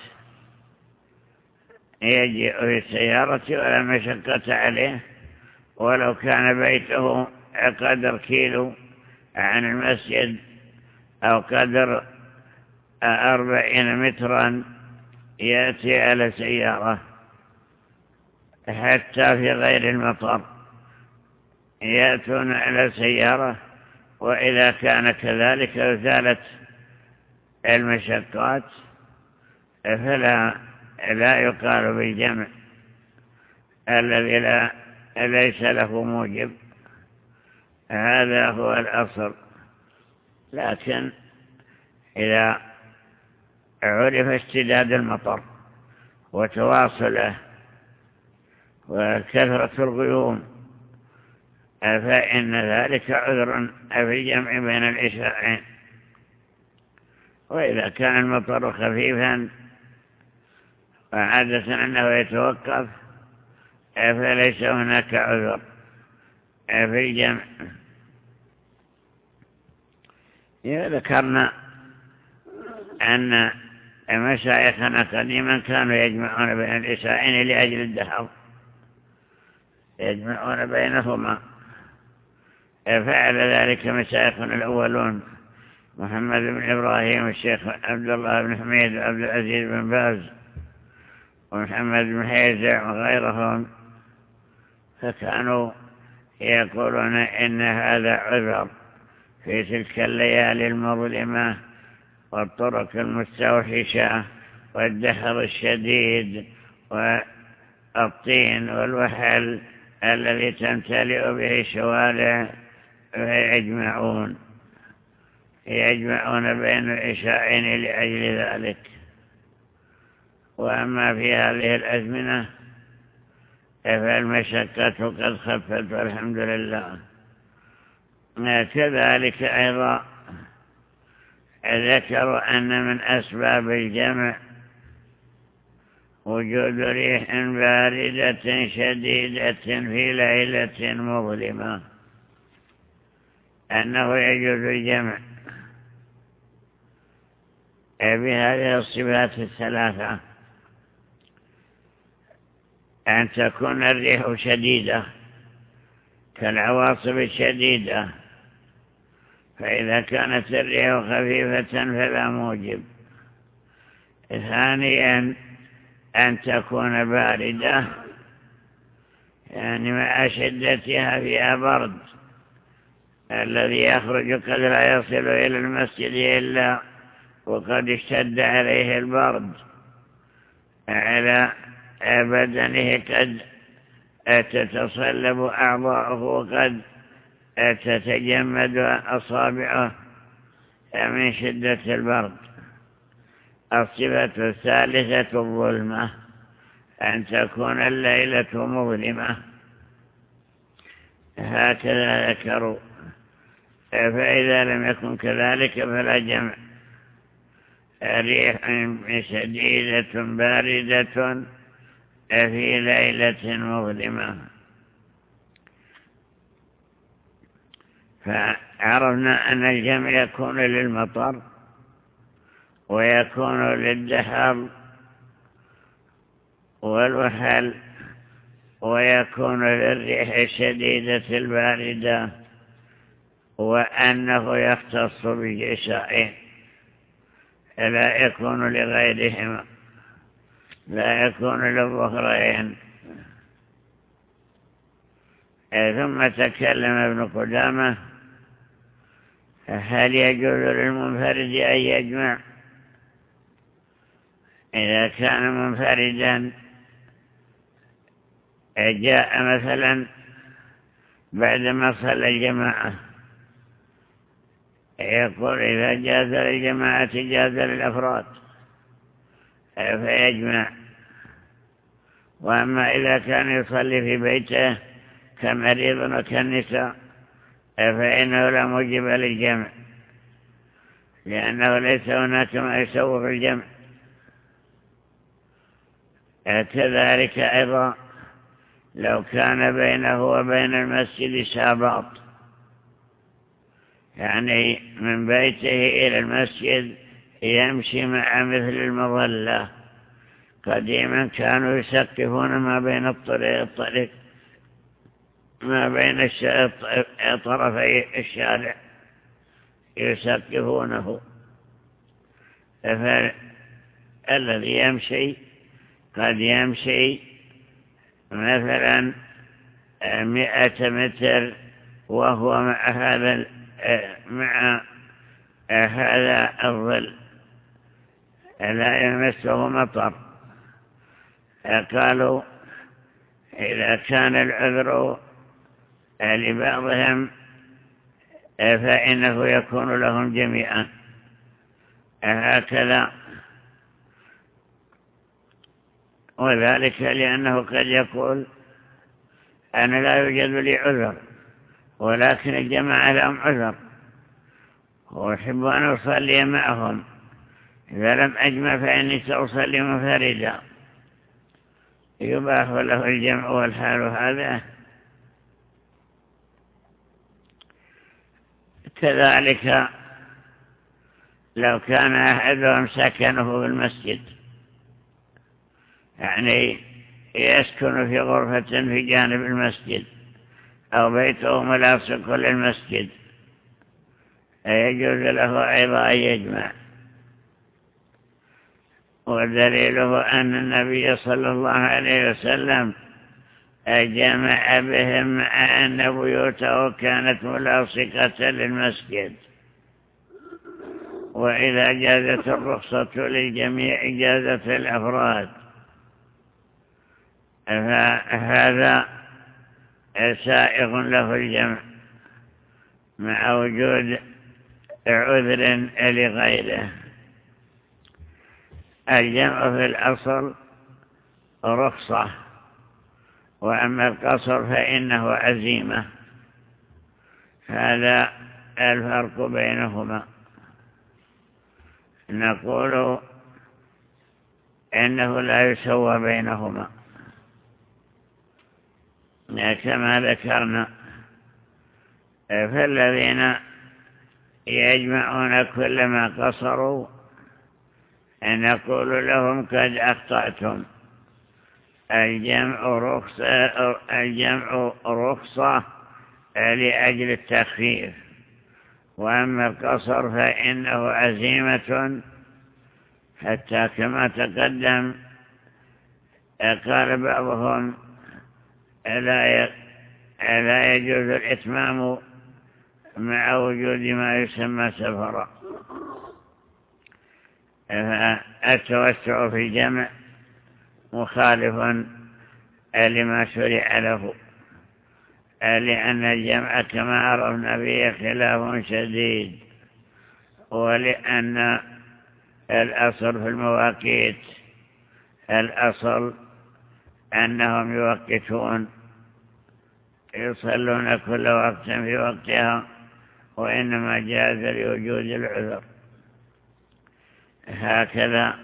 يجيء في السيارة ولا مشقة عليه، ولو كان بيته قدر كيلو عن المسجد أو قدر أربعين مترا يأتي على سيارة، حتى في غير المطر يأتون على سيارة. وإذا كان كذلك وزالت المشقات فلا لا يقال بالجمع الذي لا ليس له موجب، هذا هو الأصل. لكن إذا عرف اشتداد المطر وتواصله وكثرة الغيوم فإن ذلك عذر في الجمع بين العشاءين. وإذا كان المطر خفيفا وعادة أنه يتوقف فليس هناك عذر في الجمع. ذكرنا أن مشايخنا قديما كانوا يجمعون بين العشاءين لأجل الدهر، يجمعون بينهما. فعل ذلك مشايخنا الأولون محمد بن إبراهيم والشيخ عبد الله بن حميد وعبد العزيز بن باز ومحمد بن هيزع وغيرهم، فكانوا يقولون إن هذا عذر في تلك الليالي المظلمة والطرق المستوحشة والدهر الشديد والطين والوحل الذي تمتلئ به الشوارع، فيجمعون يجمعون بين العشاءين لأجل ذلك. وأما في هذه الأزمنة فالمشقة قد خفت والحمد لله. كذلك أيضا ذكروا أن من أسباب الجمع وجود ريح باردة شديدة في ليلة مظلمة، أنه يجوز الجمع بهذه الصفات الثلاثة: أن تكون الريح شديدة كالعواصف الشديدة، فإذا كانت الريح خفيفة فلا موجب. ثانيا أن تكون باردة، يعني مع شدتها فيها برد، الذي يخرج قد لا يصل إلى المسجد إلا وقد اشتد عليه البرد على بدنه، قد تتصلب أعضاؤه وقد تتجمد أصابعه من شدة البرد. الصفة الثالثة الظلمة، أن تكون الليلة مظلمة، هكذا ذكروا. فإذا لم يكن كذلك فلا جمع. ريح شديدة باردة في ليلة مظلمة. فعرفنا أن الجمع يكون للمطر ويكون للدهر والوحل ويكون للريح الشديدة الباردة، وأنه يختص بالعشاءين لا يكون لغيرهما، لا يكون للظهرين. ثم تكلم ابن قدامة: هل يجوز للمنفرد أن يجمع؟ إذا كان منفردا جاء مثلا بعدما صلى الجماعة، يقول إذا جاز للجماعة جاز للأفراد فيجمع. وأما إذا كان يصلي في بيته كمريض وكالنساء فإنه لا موجب للجمع، لأنه ليس هناك ما يسوغ الجمع. كذلك أيضا لو كان بينه وبين المسجد شاباط، يعني من بيته إلى المسجد يمشي مع مثل المظلة. قديما كانوا يسقفون ما بين الطريق, الطريق ما بين طرفي الشارع يسقفونه، فالذي يمشي قد يمشي مثلا مئة متر وهو مع هذا مع هذا الظل لا يمسه مطر، قالوا إذا كان العذر لبعضهم فإنه يكون لهم جميعا، هكذا. وذلك لأنه قد يقول أنا لا يوجد لي عذر ولكن الجماعة لهم عذر وأحب أن أصلي معهم، إذا لم أجمع فإني سأصلي منفردا، يباح له الجمع والحال هذا. كذلك لو كان أحدهم سكنه في المسجد، يعني يسكن في غرفة في جانب المسجد أو بيته ملاصق للمسجد، يجوز له أيضا أن يجمع. ودليله أن النبي صلى الله عليه وسلم جمع بهم مع أن بيوته كانت ملاصقة للمسجد. وإذا جازت الرخصة للجميع جازت الأفراد، فهذا سائغ له الجمع مع وجود عذر لغيره. الجمع في الأصل رخصة، وأما القصر فإنه عزيمة، هذا الفرق بينهما. نقول إنه لا يسوى بينهما كما ذكرنا. فالذين يجمعون كل ما قصروا نقول لهم قد أخطأتم، الجمع رخصة, الجمع رخصة لأجل التخفيف، وأما القصر فإنه عزيمة، حتى كما تقدم قال بعضهم لا يجوز الإتمام مع وجود ما يسمى سفرا. فالتوسع في الجمع مخالف لما شرع له، لأن الجمع كما عرفنا به خلاف شديد، ولأن الأصل في المواقيت الأصل أنهم يوقتون، يصلون كل وقت في وقتها، وإنما جاز لوجود العذر. هكذا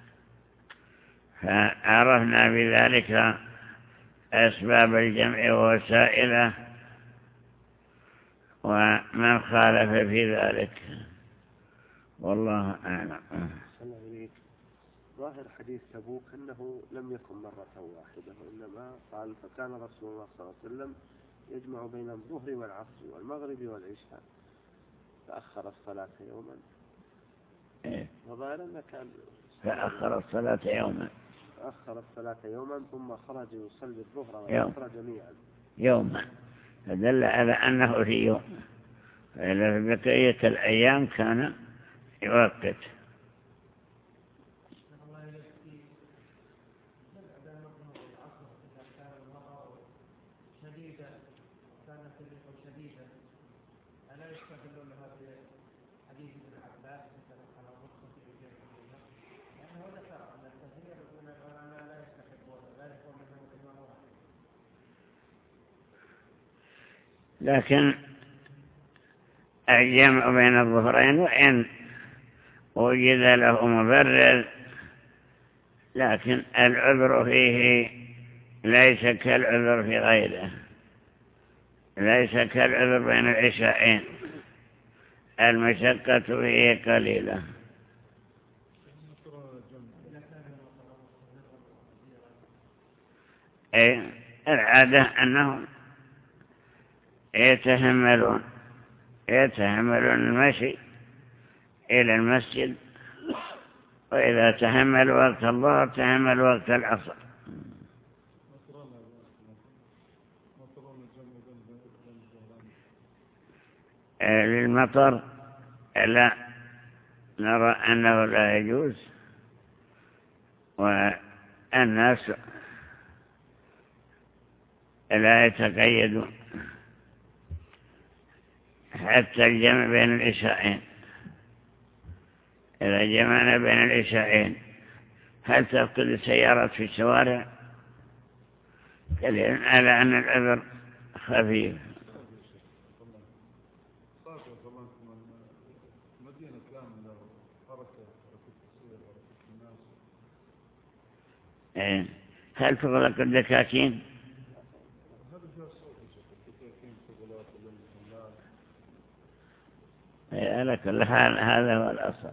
فعرفنا بذلك أسباب الجمع ووسائله ومن خالف في ذلك، والله أعلم. ظاهر حديث تبوك أنه لم يكن مرة واحدة، وإنما قال فكان رسول الله صلى الله عليه وسلم يجمع بين الظهر والعصر والمغرب والعشاء، فأخر الصلاة يوما. إيه؟ وظاهر أنه كان فأخر الصلاة يوما أخر الصلاة يوما ثم خرج يصلي الظهر والعصر جميعا يوما، فدل على أنه في يوم، فإذا في بقية الأيام كان يوقت. لكن الجمع بين الظهرين وإن وجد له مبرر، لكن العذر فيه ليس كالعذر في غيره، ليس كالعذر بين العشاءين، المشقة فيه قليلة. أي العادة أنهم يتحملون يتحملون المشي إلى المسجد، وإذا تحملوا وقت الظهر تحملوا وقت العصر. للمطر لا، نرى أنه لا يجوز، الناس لا يتقيدون حتى الجمع بين العشاءين. إذا جمعنا بين العشاءين هل تفقد السيارات في الشوارع؟ دليل على أن العذر خفيف. هل تغلق الدكاكين؟ على كل حال هذا هو الأصل.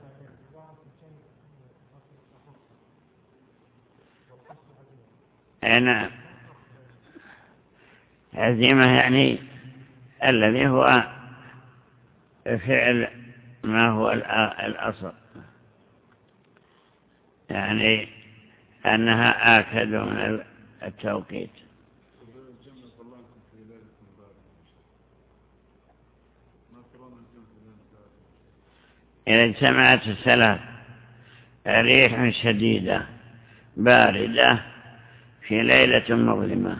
نعم، عزيمة يعني الذي هو فعل ما هو الأصل، يعني أنها آكد من التوقيت. إذا اجتمعت الثلاث ريح شديدة باردة في ليلة مظلمة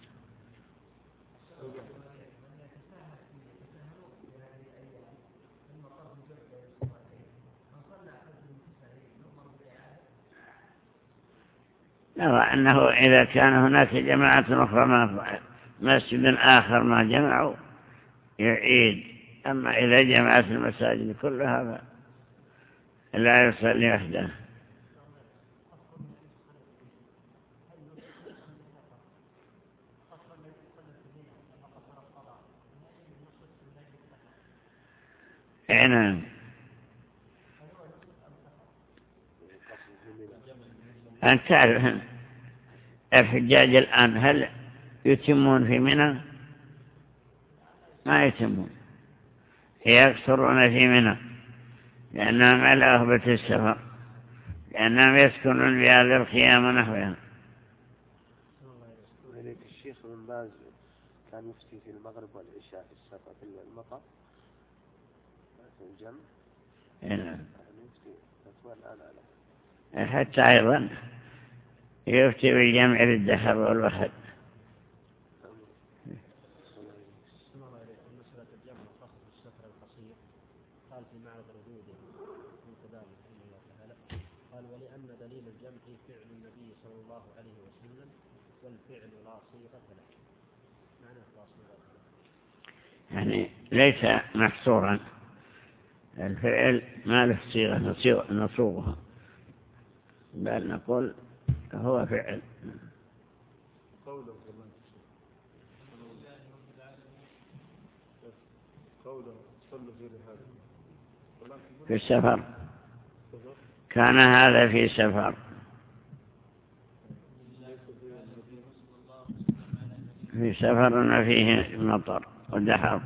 نرى أنه إذا كان هناك جماعة أخرى ما مسجد آخر ما جمعوا يعيد. أما إذا جمعت المساجد كلها لا يصلي وحده. نعم، أنت تعرف الحجاج الآن هل يتمون في منى؟ ما يتمون، يكثرون في منى لأنهم على أهبة السفر، لأنهم يسكنون بهذه الخيام ونحوها. الشيخ بن باز كان يفتي في المغرب والعشاء في السفر في المطر في الجمع. نعم، حتى أيضا يفتي بالجمع للدهر والوحد. قال ولأن دليل الجمع فعل النبي صلى الله عليه وسلم والفعل لا صيغة له. معنى لا صيغة له يعني ليس محصورا، الفعل ما له صيغة نصوغها، بل نقول هو فعل. في السفر كان هذا في سفر. في سفر فيه مطر ودحر.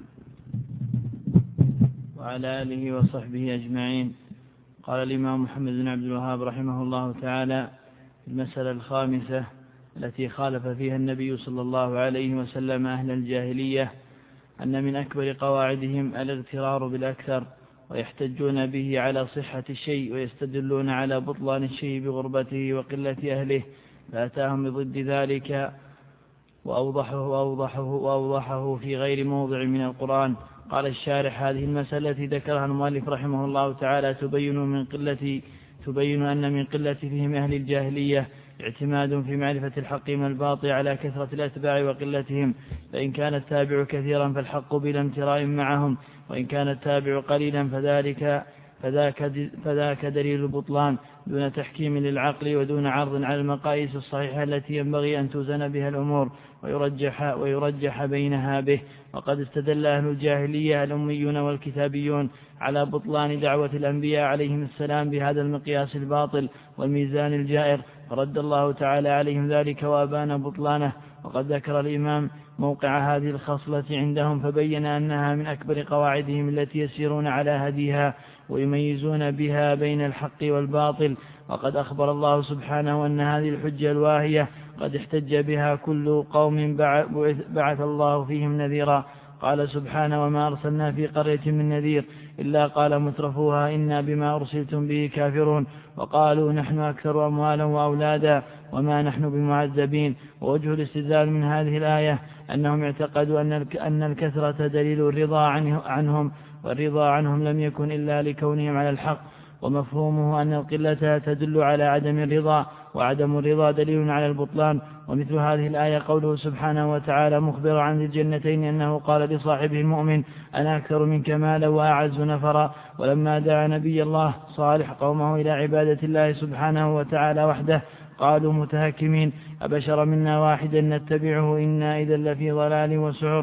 وعلى آله وصحبه أجمعين. قال الإمام محمد بن عبد الوهاب رحمه الله تعالى في المسألة الخامسة التي خالف فيها النبي صلى الله عليه وسلم أهل الجاهلية أن من أكبر قواعدهم الاغترار بالأكثر، ويحتجون به على صحة الشيء ويستدلون على بطلان الشيء بغربته وقلة أهله، فأتاهم بضد ذلك وأوضحه, وأوضحه, وأوضحه في غير موضع من القرآن. قال الشارح هذه المسألة التي ذكرها المؤلف رحمه الله تعالى تبين من قلة تبين أن من قلة فهم أهل الجاهلية اعتماد في معرفة الحق من الباطل على كثرة الأتباع وقلتهم، فإن كان التابع كثيرا فالحق بلا امتراء معهم، وإن كان التابع قليلا فذلك فذاك, فذاك دليل البطلان دون تحكيم للعقل ودون عرض على المقاييس الصحيحة التي ينبغي أن توزن بها الأمور ويرجح, ويرجح بينها به. وقد استدل أهل الجاهلية الأميون والكتابيون على بطلان دعوة الأنبياء عليهم السلام بهذا المقياس الباطل والميزان الجائر، فرد الله تعالى عليهم ذلك وأبان بطلانه. وقد ذكر الإمام موقع هذه الخصلة عندهم فبين أنها من أكبر قواعدهم التي يسيرون على هديها ويميزون بها بين الحق والباطل. وقد أخبر الله سبحانه أن هذه الحجة الواهية قد احتج بها كل قوم بعث الله فيهم نذيرا، قال سبحانه وما أرسلنا في قرية من نذير إلا قال مترفوها إنا بما أرسلتم به كافرون وقالوا نحن أكثر أموالا وأولادا وما نحن بمعذبين. ووجه الاستدلال من هذه الآية أنهم اعتقدوا أن الكثرة دليل الرضا عنهم، والرضا عنهم لم يكن إلا لكونهم على الحق، ومفهومه أن القلة تدل على عدم الرضا، وعدم الرضا دليل على البطلان. ومثل هذه الآية قوله سبحانه وتعالى مخبرا عن ذي الجنتين أنه قال لصاحبه المؤمن أنا أكثر منك مالا وأعز نفرا. ولما دعا نبي الله صالح قومه إلى عبادة الله سبحانه وتعالى وحده قالوا متهكمين أبشر منا واحدا نتبعه إنا إذا لفي ضلال وسعر،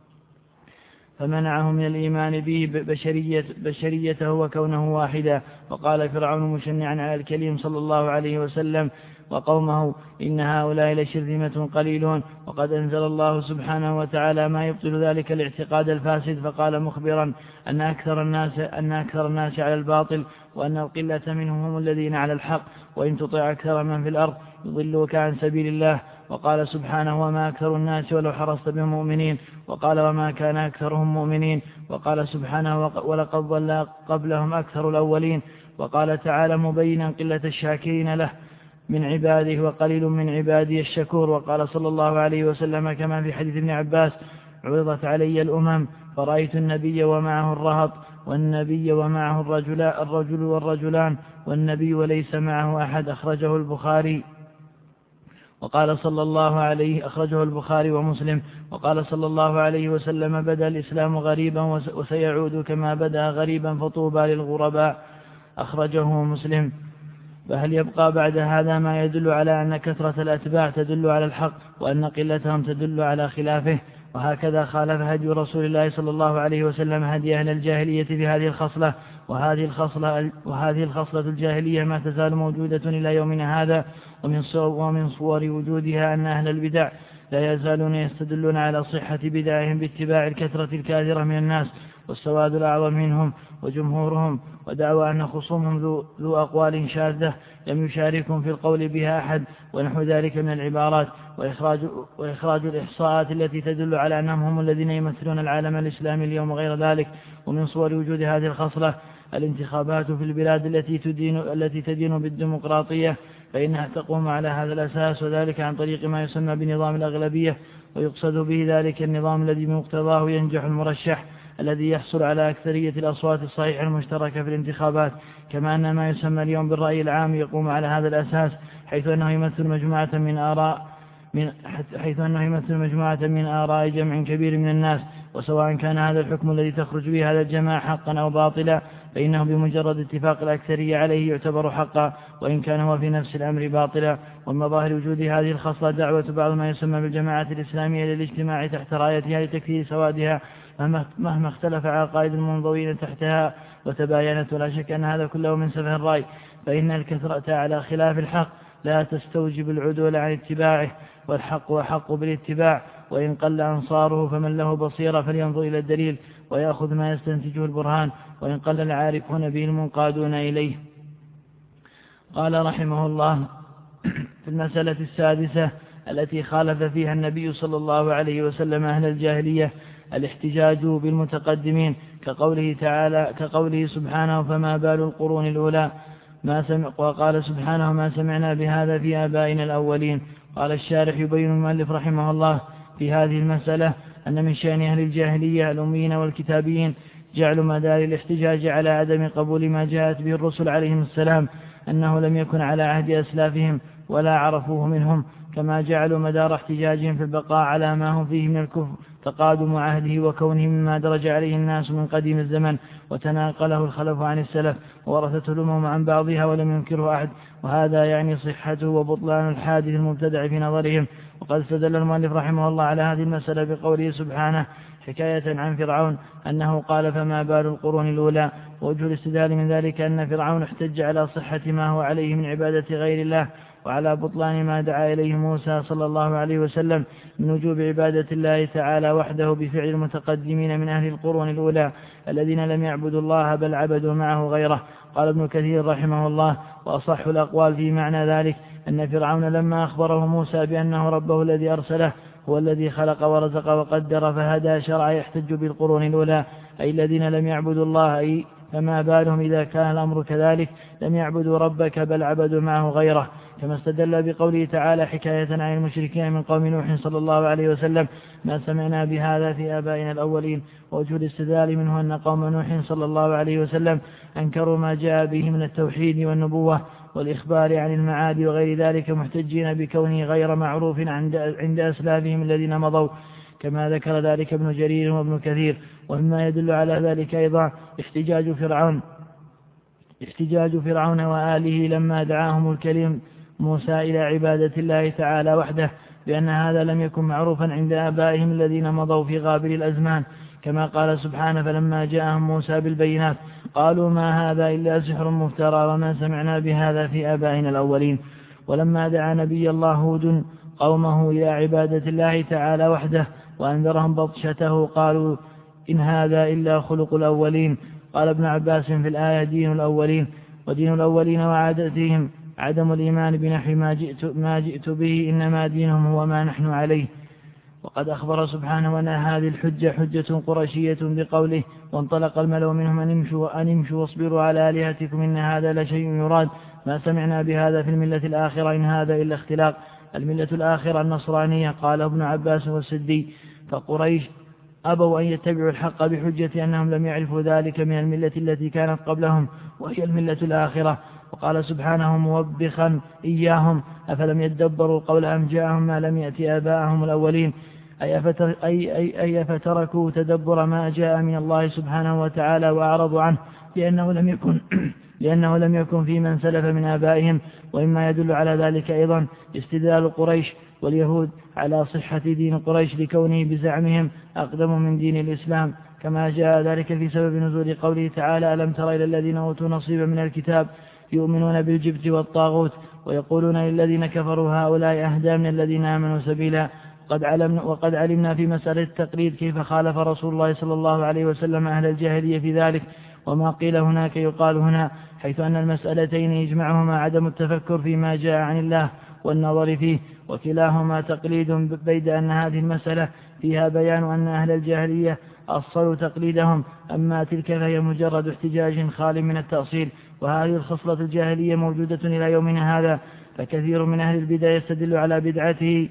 فمنعه من الإيمان به بشرية بشريته وكونه واحدا. وقال فرعون مشنعا على الكريم صلى الله عليه وسلم وقومه إن هؤلاء لشرذمة قليلون. وقد أنزل الله سبحانه وتعالى ما يبطل ذلك الاعتقاد الفاسد، فقال مخبرا أن أكثر الناس أن أكثر الناس على الباطل، وأن القلة منهم هم الذين على الحق، وإن تطع أكثر من في الأرض يضلوك عن سبيل الله. وقال سبحانه وما أكثر الناس ولو حرصت بمؤمنين، وقال وما كان أكثرهم مؤمنين. وقال سبحانه ولقد ضل قبلهم أكثر الأولين. وقال تعالى مبينا قلة الشاكرين له من عباده وقليل من عبادي الشكور. وقال صلى الله عليه وسلم كما في حديث ابن عباس عرضت علي الأمم فرأيت النبي ومعه الرهط والنبي ومعه الرجل, الرجل والرجلان والنبي وليس معه أحد، أخرجه البخاري. وقال صلى الله عليه أخرجه البخاري ومسلم. وقال صلى الله عليه وسلم بدأ الإسلام غريبا وسيعود كما بدأ غريبا فطوبى للغرباء، أخرجه مسلم. فهل يبقى بعد هذا ما يدل على أن كثرة الأتباع تدل على الحق وأن قلتهم تدل على خلافه؟ وهكذا خالف هدي رسول الله صلى الله عليه وسلم هدي أهل الجاهلية في هذه الخصلة. وهذه الخصلة, وهذه الخصلة الجاهلية ما تزال موجودة إلى يومنا هذا. ومن صور وجودها أن أهل البدع لا يزالون يستدلون على صحة بدعهم باتباع الكثرة الكاثرة من الناس والسواد الأعظم منهم وجمهورهم، ودعوى أن خصومهم ذو, ذو أقوال شاذة لم يشاركهم في القول بها أحد، ونحو ذلك من العبارات، وإخراج, وإخراج الإحصاءات التي تدل على أنهم هم الذين يمثلون العالم الإسلامي اليوم وغير ذلك. ومن صور وجود هذه الخصلة الانتخابات في البلاد التي تدين, التي تدين بالديمقراطية، فإنها تقوم على هذا الأساس، وذلك عن طريق ما يسمى بنظام الأغلبية، ويقصد به ذلك النظام الذي بمقتضاه ينجح المرشح الذي يحصل على أكثرية الأصوات الصحيحة المشتركة في الانتخابات. كما أن ما يسمى اليوم بالرأي العام يقوم على هذا الأساس، حيث أنه يمثل مجموعة من آراء من حيث أنه يمثل مجموعة من آراء جمع كبير من الناس، وسواء كان هذا الحكم الذي تخرج به هذا الجماعة حقا أو باطلا فإنه بمجرد اتفاق الأكثرية عليه يعتبر حقا، وإن كان هو في نفس الأمر باطلا. ومظاهر وجود هذه الخصلة دعوة بعض ما يسمى بالجماعة الإسلامية للاجتماع تحت رايتها لتكثير سوادها مهما اختلف عقائد المنضوين تحتها وتباينت. ولا شك أن هذا كله من سفه الرأي، فإن الكثرة على خلاف الحق لا تستوجب العدول عن اتباعه، والحق وحق بالاتباع، وإن قل أنصاره فمن له بصيرة فلينظر إلى الدليل ويأخذ ما يستنتجه البرهان، وإن قل العارفون به المنقادون إليه. قال رحمه الله في المسألة السادسة التي خالف فيها النبي صلى الله عليه وسلم أهل الجاهلية الاحتجاج بالمتقدمين، كقوله تعالى كقوله سبحانه فما بال القرون الأولى ما سمع، وقال سبحانه ما سمعنا بهذا في آبائنا الأولين. قال الشارح يبين المؤلف رحمه الله في هذه المسألة أن من شأن أهل الجاهلية الأميين والكتابيين جعل مدار الاحتجاج على عدم قبول ما جاءت به الرسل عليهم السلام أنه لم يكن على عهد أسلافهم ولا عرفوه منهم، كما جعلوا مدار احتجاجهم في البقاء على ما هم فيه من الكفر تقادم عهده وكونه مما درج عليه الناس من قديم الزمن وتناقله الخلف عن السلف وورثته الأمم عن بعضها ولم ينكره أحد، وهذا يعني صحته وبطلان الحادث المبتدع في نظرهم. وقد استدل المؤلف رحمه الله على هذه المسألة بقوله سبحانه حكاية عن فرعون أنه قال فما بال القرون الأولى. ووجه الاستدلال من ذلك أن فرعون احتج على صحة ما هو عليه من عبادة غير الله وعلى بطلان ما دعا إليه موسى صلى الله عليه وسلم من وجوب عبادة الله تعالى وحده بفعل المتقدمين من أهل القرون الأولى الذين لم يعبدوا الله بل عبدوا معه غيره. قال ابن كثير رحمه الله وأصح الأقوال في معنى ذلك أن فرعون لما أخبره موسى بأنه ربه الذي أرسله هو الذي خلق ورزق وقدر فهدى شرع يحتج بالقرون الأولى أي الذين لم يعبدوا الله أي فما بالهم إذا كان الأمر كذلك لم يعبدوا ربك بل عبدوا معه غيره كما استدل بقوله تعالى حكاية عن المشركين من قوم نوح صلى الله عليه وسلم ما سمعنا بهذا في آبائنا الأولين ووجه الاستدلال منه أن قوم نوح صلى الله عليه وسلم أنكروا ما جاء به من التوحيد والنبوة والإخبار عن المعاد وغير ذلك محتجين بكونه غير معروف عند أسلافهم الذين مضوا كما ذكر ذلك ابن جرير وابن كثير. ومما يدل على ذلك أيضا احتجاج فرعون احتجاج فرعون وآله لما دعاهم الكلم موسى إلى عبادة الله تعالى وحده بأن هذا لم يكن معروفا عند آبائهم الذين مضوا في غابر الأزمان كما قال سبحانه فلما جاءهم موسى بالبينات قالوا ما هذا إلا سحر مفترى وما سمعنا بهذا في آبائنا الأولين. ولما دعا نبي الله هود قومه إلى عبادة الله تعالى وحده وأنذرهم بطشته قالوا إن هذا إلا خلق الأولين. قال ابن عباس في الآية دين الأولين ودين الأولين وعادتهم عدم الإيمان بنحو ما جئت, ما جئت به إنما دينهم هو ما نحن عليه. وقد أخبر سبحانه أن هذه الحجة حجة قرشية بقوله وانطلق الملأ منهم أن امشوا, أن امشوا واصبروا على آلهتكم إن هذا لشيء يراد ما سمعنا بهذا في الملة الآخرة إن هذا إلا اختلاق. الملة الآخرة النصرانية قال ابن عباس والسدي فقريش أبوا أن يتبعوا الحق بحجة أنهم لم يعرفوا ذلك من الملة التي كانت قبلهم وهي الملة الآخرة. وقال سبحانه موبخا إياهم أفلم يدبروا القول أم جاءهم ما لم يأتي آباءهم الأولين أي, أفتر أي, أي, أي فتركوا تدبر ما جاء من الله سبحانه وتعالى وأعرضوا عنه لأنه لم يكن لأنه لم يكن في من سلف من آبائهم. وإما يدل على ذلك أيضا استدلال قريش واليهود على صحة دين قريش لكونه بزعمهم أقدم من دين الإسلام كما جاء ذلك في سبب نزول قوله تعالى ألم تر إلى الذين أوتوا نصيبا من الكتاب يؤمنون بالجبت والطاغوت ويقولون للذين كفروا هؤلاء أهدى من الذين آمنوا سبيلا. وقد علمنا, وقد علمنا في مسألة التقليد كيف خالف رسول الله صلى الله عليه وسلم أهل الجاهلية في ذلك وما قيل هناك يقال هنا حيث أن المسألتين يجمعهما عدم التفكر فيما جاء عن الله والنظر فيه وكلاهما تقليد بيد أن هذه المسألة فيها بيان أن أهل الجاهلية أصلوا تقليدهم أما تلك فهي مجرد احتجاج خال من التأصيل. وهذه الخصلة الجاهلية موجودة إلى يومنا هذا فكثير من أهل البدع يستدل على بدعته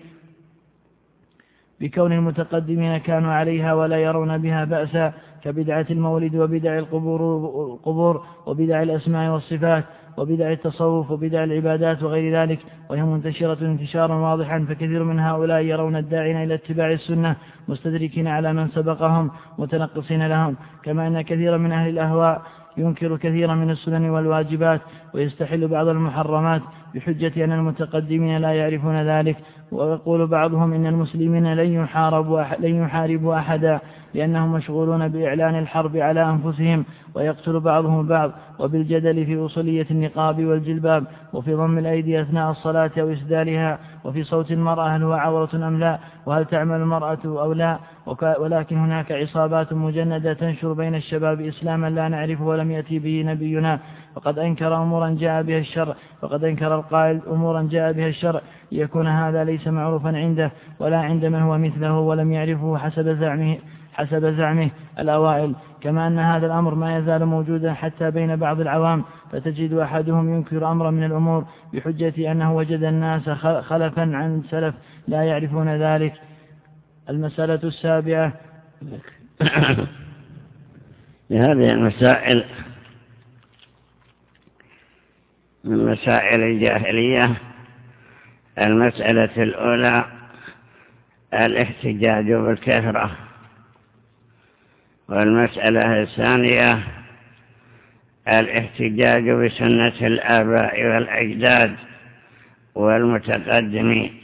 بكون المتقدمين كانوا عليها ولا يرون بها بأسا كبدعة المولد وبدع القبور وبدع الأسماء والصفات وبدع التصوف وبدع العبادات وغير ذلك وهي منتشرة انتشارا واضحا فكثير من هؤلاء يرون الداعين إلى اتباع السنة مستدركين على من سبقهم متنقصين لهم كما أن كثيرا من أهل الأهواء ينكر كثيرا من السنن والواجبات ويستحل بعض المحرمات بحجة أن المتقدمين لا يعرفون ذلك. ويقول بعضهم إن المسلمين لن يحاربوا, لن يحاربوا أحدا لأنهم مشغولون بإعلان الحرب على أنفسهم ويقتل بعضهم بعض وبالجدل في أصولية النقاب والجلباب وفي ضم الأيدي أثناء الصلاة أو إسدالها وفي صوت المرأة هل هو عورة أم لا وهل تعمل المرأة أو لا. ولكن هناك عصابات مجندة تنشر بين الشباب إسلاما لا نعرفه ولم يأتي به نبينا وقد أنكر أمورا جاء بها الشرع وقد أنكر القائل أمورا جاء بها الشرع ليكون هذا ليس معروفا عنده ولا عند من هو مثله ولم يعرفه حسب زعمه حسب زعمه الأوائل. كما أن هذا الأمر ما يزال موجودا حتى بين بعض العوام فتجد أحدهم ينكر أمرا من الأمور بحجة أنه وجد الناس خلفا عن سلف لا يعرفون ذلك. المسألة السابعة هذه المسائل من مسائل الجاهلية. المسألة الأولى الاحتجاج بالكثرة والمسألة الثانية الاحتجاج بسنة الآباء والأجداد والمتقدمين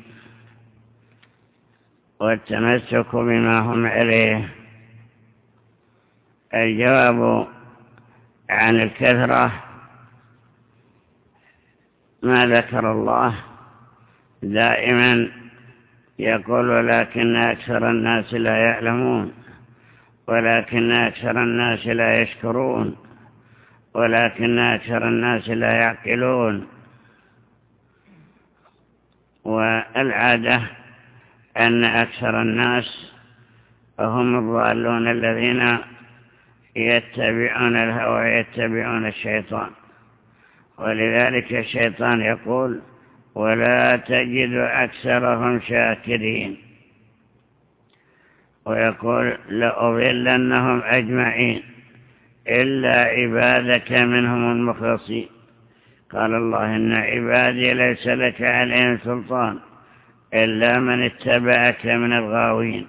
والتمسك بما هم عليه. الجواب عن الكثرة ما ذكر الله دائما يقول ولكن أكثر الناس لا يعلمون ولكن أكثر الناس لا يشكرون ولكن أكثر الناس لا يعقلون. والعادة أن أكثر الناس هم الضالون الذين يتبعون الهوى ويتبعون الشيطان. ولذلك الشيطان يقول ولا تجد أكثرهم شاكرين، ويقول لأضلنهم أجمعين إلا عبادك منهم المخلصين. قال الله إن عبادي ليس لك عليهم سلطان إلا من اتبعك من الغاوين.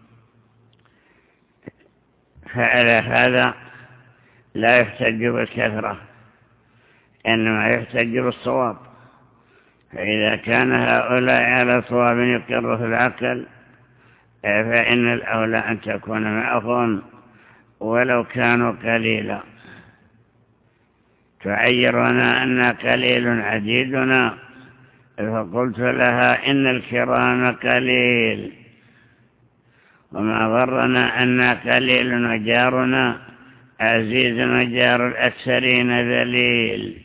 فعلى هذا لا يحتج بالكثرة، إنما يحتج بالصواب. فإذا كان هؤلاء على صواب يقر في العقل فإن الأولى أن تكون معهم ولو كانوا قليلا. تعيرنا أن قليل عديدنا، فقلت لها إن الكرام قليل، وما ضرنا أن قليل وجارنا عزيز وجار الأكثرين ذليل.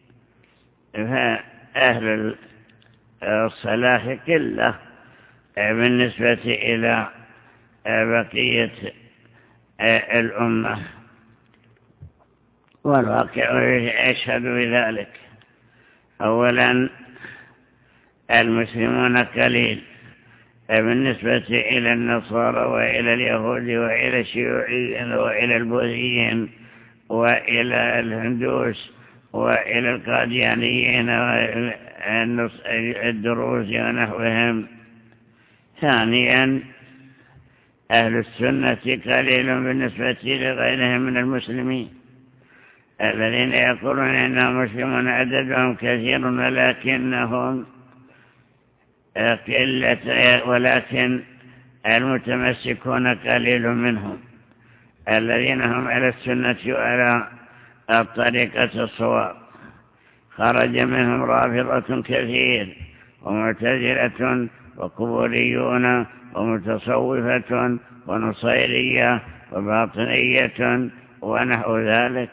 فأهل الصلاح قلة بالنسبة إلى بقية الأمة، والواقع يشهد بذلك. أولا المسلمون قليل بالنسبة إلى النصارى وإلى اليهود وإلى الشيوعيين وإلى البوذيين وإلى الهندوس وإلى القاديانيين والدروز ونحوهم. ثانيا أهل السنة قليل بالنسبة لغيرهم من المسلمين الذين يقولون إنهم مسلمون عددهم كثير ولكنهم قلة، ولكن المتمسكون قليل منهم الذين هم على السنة وعلى الطريقة الصواب. خرج منهم رافضة كثير ومعتزلة وقبوريون ومتصوفة ونصيرية وباطنية ونحو ذلك.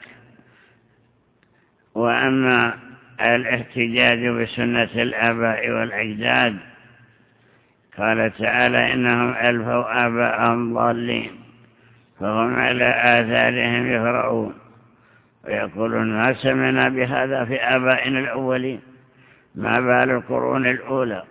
وأما الاحتجاج بسنة الآباء والأجداد قال تعالى إنهم ألفوا آباءهم ضالين فهم على آثارهم يهرعون، ويقولون ما سمعنا بهذا في آبائنا الأولين ما بال القرون الأولى.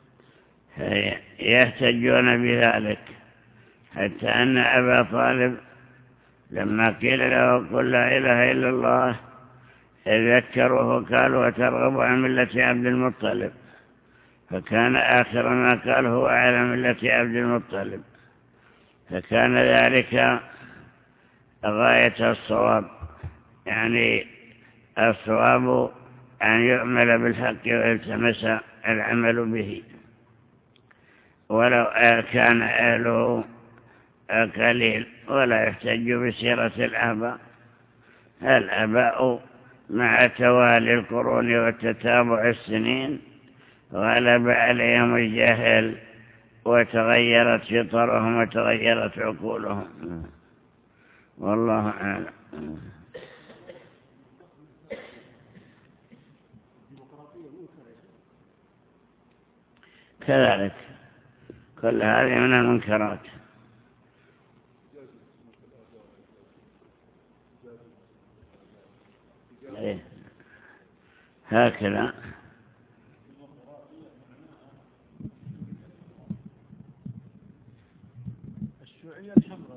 يحتجون بذلك حتى أن أبا طالب لما قيل له قل لا إله إلا الله ذكروه قالوا وترغب عن ملة عبد المطلب، فكان آخر ما قال هو على ملة عبد المطلب، فكان ذلك غاية الصواب. يعني الصواب أن يعمل بالحق ويلتمس العمل به ولو كان أهله قليل. ولا يحتج بسيرة الآباء. الآباء مع توالي القرون وتتابع السنين غلب عليهم الجهل وتغيرت فطرهم وتغيرت عقولهم. والله أعلم. كذلك كل هذه من المنكرات. إيه. هكذا الشيوعية الحمراء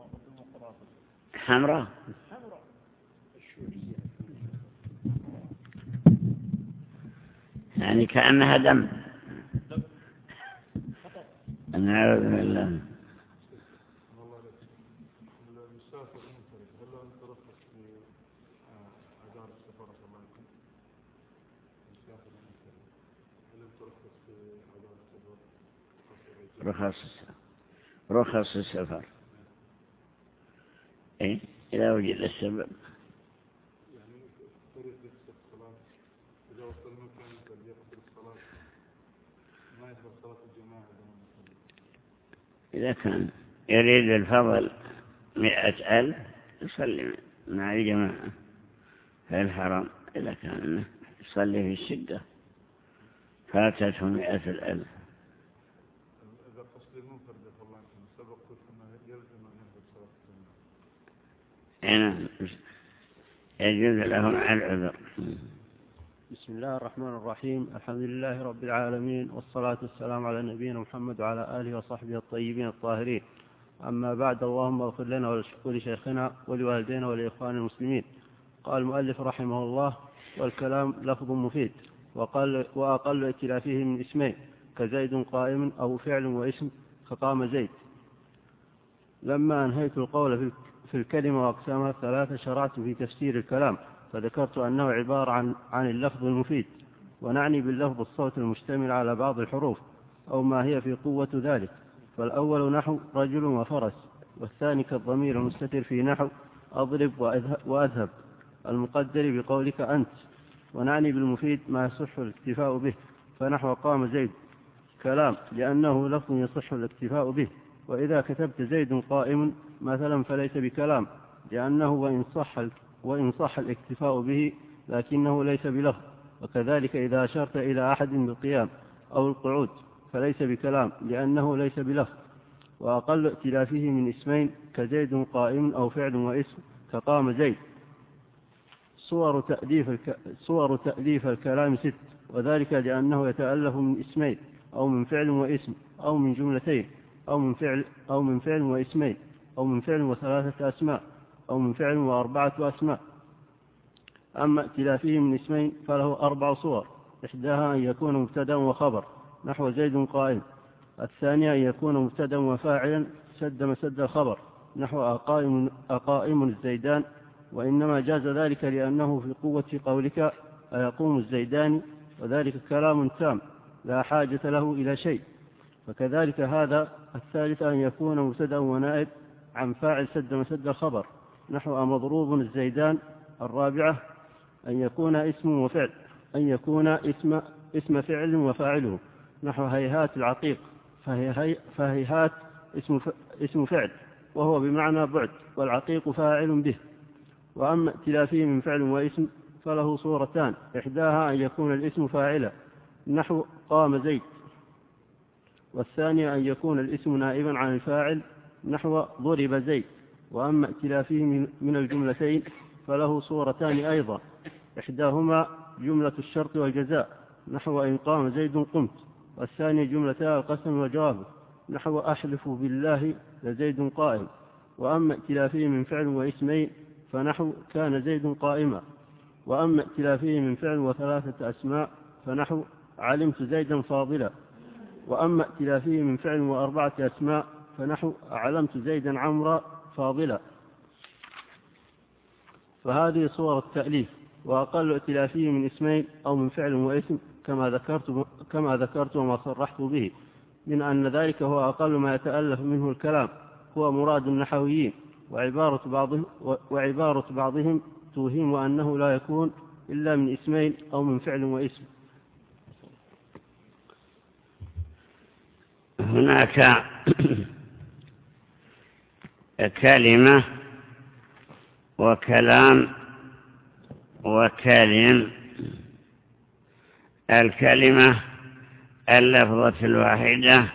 حمراء حمراء الشيوعية يعني كأنها دم. نعوذ بالله. رخص رخص السفر إيه؟ إذا وجد السبب. يعني طريق يقصر الصلاة إذا وصل المكان يقصر الصلاة ما يحضر صلاة الجماعة. إذا كان يريد الفضل مئة ألف يصلي مع الجماعة في الحرم. إذا كان يصلي في الشدة فاتته مئة الألف. إذا يجوز له العذر. بسم الله الرحمن الرحيم. الحمد لله رب العالمين، والصلاة والسلام على نبينا محمد وعلى آله وصحبه الطيبين الطاهرين. أما بعد، اللهم اغفر لنا ولشيخنا ولوالدينا ولإخوان المسلمين. قال المؤلف رحمه الله: والكلام لفظ مفيد، وقال وأقل ائتلافه من اسمين كزيد قائم أو فعل واسم كقام زيد. لما أنهيت القول في الكلمة وأقسامها الثلاثة شرعت في تفسير الكلام، فذكرت أنه عبارة عن, عن اللفظ المفيد، ونعني باللفظ الصوت المشتمل على بعض الحروف أو ما هي في قوة ذلك. فالأول نحو رجل وفرس، والثاني كالضمير المستتر في نحو أضرب وأذهب المقدر بقولك أنت. ونعني بالمفيد ما يصح الاكتفاء به، فنحو قام زيد كلام لأنه لفظ يصح الاكتفاء به. وإذا كتبت زيد قائم مثلا فليس بكلام، لأنه وإن صح, وإن صح الاكتفاء به لكنه ليس بلفظ. وكذلك إذا أشرت إلى أحد بالقيام أو القعود فليس بكلام، لأنه ليس بلفظ. وأقل ائتلافه من اسمين كزيد قائم أو فعل واسم كقام زيد. صور تأليف, الك... صور تأليف الكلام ست، وذلك لأنه يتألف من اسمين أو من فعل واسم أو من جملتين أو من فعل, أو من فعل واسمين أو من فعل وثلاثة أسماء أو من فعل وأربعة أسماء. أما ائتلافه من اسمين فله أربع صور: إحداها أن يكون مبتدا وخبر نحو زيد قائم، الثانية أن يكون مبتدا وفاعلا سد مسد الخبر نحو أقائم, أقائم الزيدان، وإنما جاز ذلك لأنه في قوة قولك أيقوم الزيدان، وذلك كلام تام لا حاجة له إلى شيء. فكذلك هذا الثالث أن يكون مبتدا ونائب عن فاعل سد مسد الخبر نحو مضروب الزيدان. الرابعة أن يكون اسم وفعل أن يكون اسم, اسم فعل وفاعله نحو هيهات العقيق، فهيهات اسم, اسم فعل وهو بمعنى بعد، والعقيق فاعل به. وأما ائتلافه من فعل واسم فله صورتان: إحداها أن يكون الاسم فاعلا نحو قام زيد، والثانية أن يكون الاسم نائبا عن الفاعل نحو ضرب زيد. وأما ائتلافه من الجملتين فله صورتان أيضا: إحداهما جملة الشرط والجزاء نحو إن قام زيد قمت، والثانية جملتا القسم وجوابه نحو أحلف بالله لزيد قائم. وأما ائتلافه من فعل واسمين فنحو كان زيد قائما. وأما ائتلافه من فعل وثلاثة أسماء فنحو علمت زيدا فاضلا. وأما ائتلافه من فعل وأربعة أسماء فنحو علمت زيدا عمرا فاضلا. فهذه صور التأليف. وأقل ائتلافه من اسمين أو من فعل واسم كما ذكرت, كما ذكرت وما صرحت به من أن ذلك هو أقل ما يتألف منه الكلام، هو مراد النحويين. وعبارة بعضهم, وعبارة بعضهم توهم أنه لا يكون إلا من اسمين أو من فعل واسم. هناك كلمة وكلام وكلم. الكلمة اللفظة الواحدة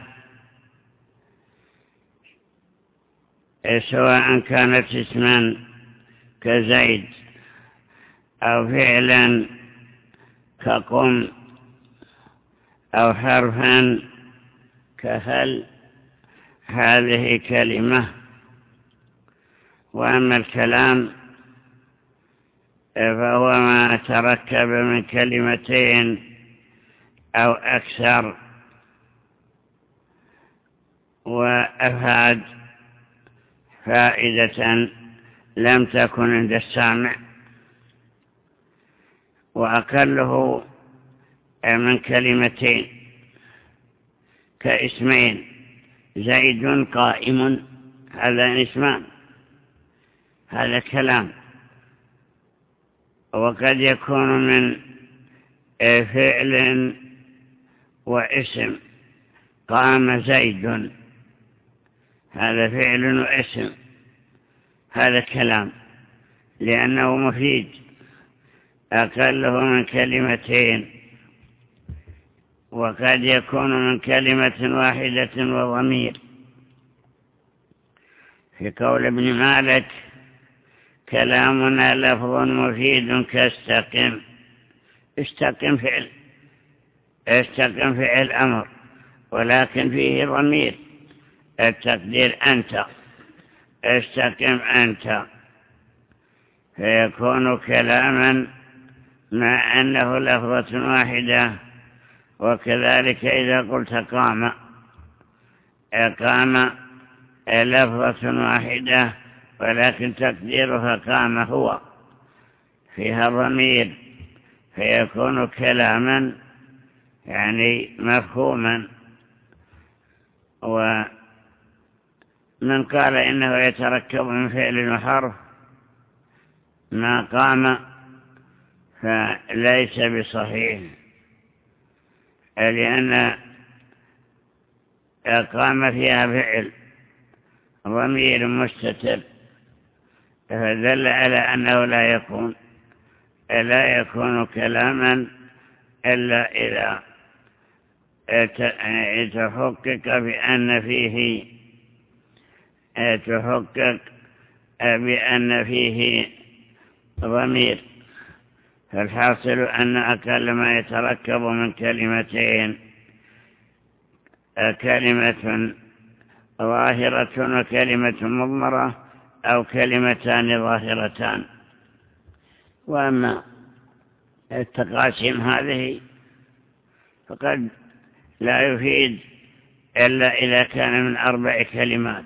سواء كانت اسما كزيد أو فعلا كقم أو حرفا كهل، هذه كلمة. وأما الكلام فهو ما تركب من كلمتين أو أكثر وأفاد فائدة لم تكن عند السامع. وأقله من كلمتين كاسمين: زيد قائم، هذا اسمان، هذا كلام. وقد يكون من فعل واسم: قام زيد، هذا فعل واسم، هذا كلام لأنه مفيد. أقله من كلمتين. وقد يكون من كلمة واحدة وضمير، في قول ابن مالك: كلامنا لفظ مفيد كاستقم. استقم فعل استقم فعل أمر، ولكن فيه ضمير التقدير أنت. استقم أنت، فيكون كلاما مع أنه لفظة واحدة. وكذلك إذا قلت قام، قام لفظة واحدة ولكن تقديرها قام هو، فيها ضمير، فيكون كلاما يعني مفهوما. ومن قال إنه يتركب من فعل وحرف ما قام فليس بصحيح، لأن قام فيها فعل ضمير مستتر، فدل على أنه لا يكون لا يكون كلاما إلا إذا تحقق بأن فيه تحقق بأن فيه ضمير. فالحاصل أن أقل ما يتركب من كلمتين كلمة ظاهرة وكلمة مضمرة أو كلمتان ظاهرتان. وأما التقاسيم هذه فقد لا يفيد إلا إذا كان من أربع كلمات: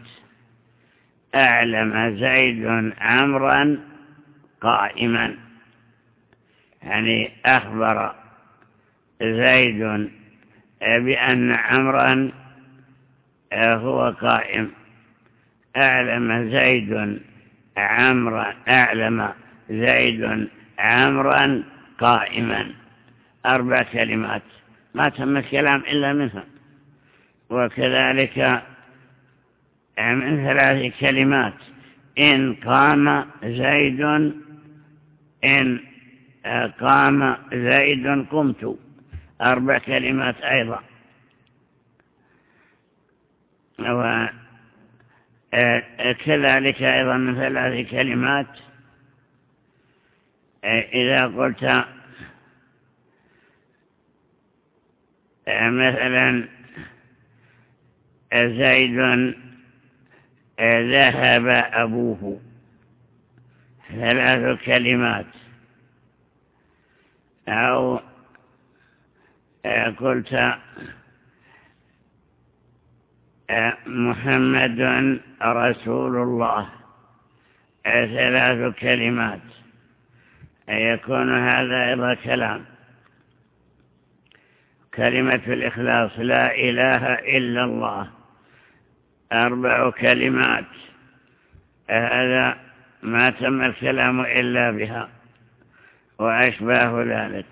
أعلم زيد عمرا قائما، يعني أخبر زيد بأن عمرا هو قائم. أعلم زيد عمرا أعلم زيد عمرا قائما، أربع كلمات ما تم الكلام إلا منها. وكذلك من ثلاث كلمات: إن قام زيد إن قام زيد قمت، أربع كلمات أيضا. وكذلك أيضا من ثلاث كلمات: إذا قلت مثلا زيد ذهب أبوه، ثلاث كلمات. أو قلت محمد رسول الله، ثلاث كلمات، يكون هذا أيضا كلام. كلمة الإخلاص: لا إله إلا الله، أربع كلمات، هذا ما تم الكلام إلا بها، وأشباه ذلك.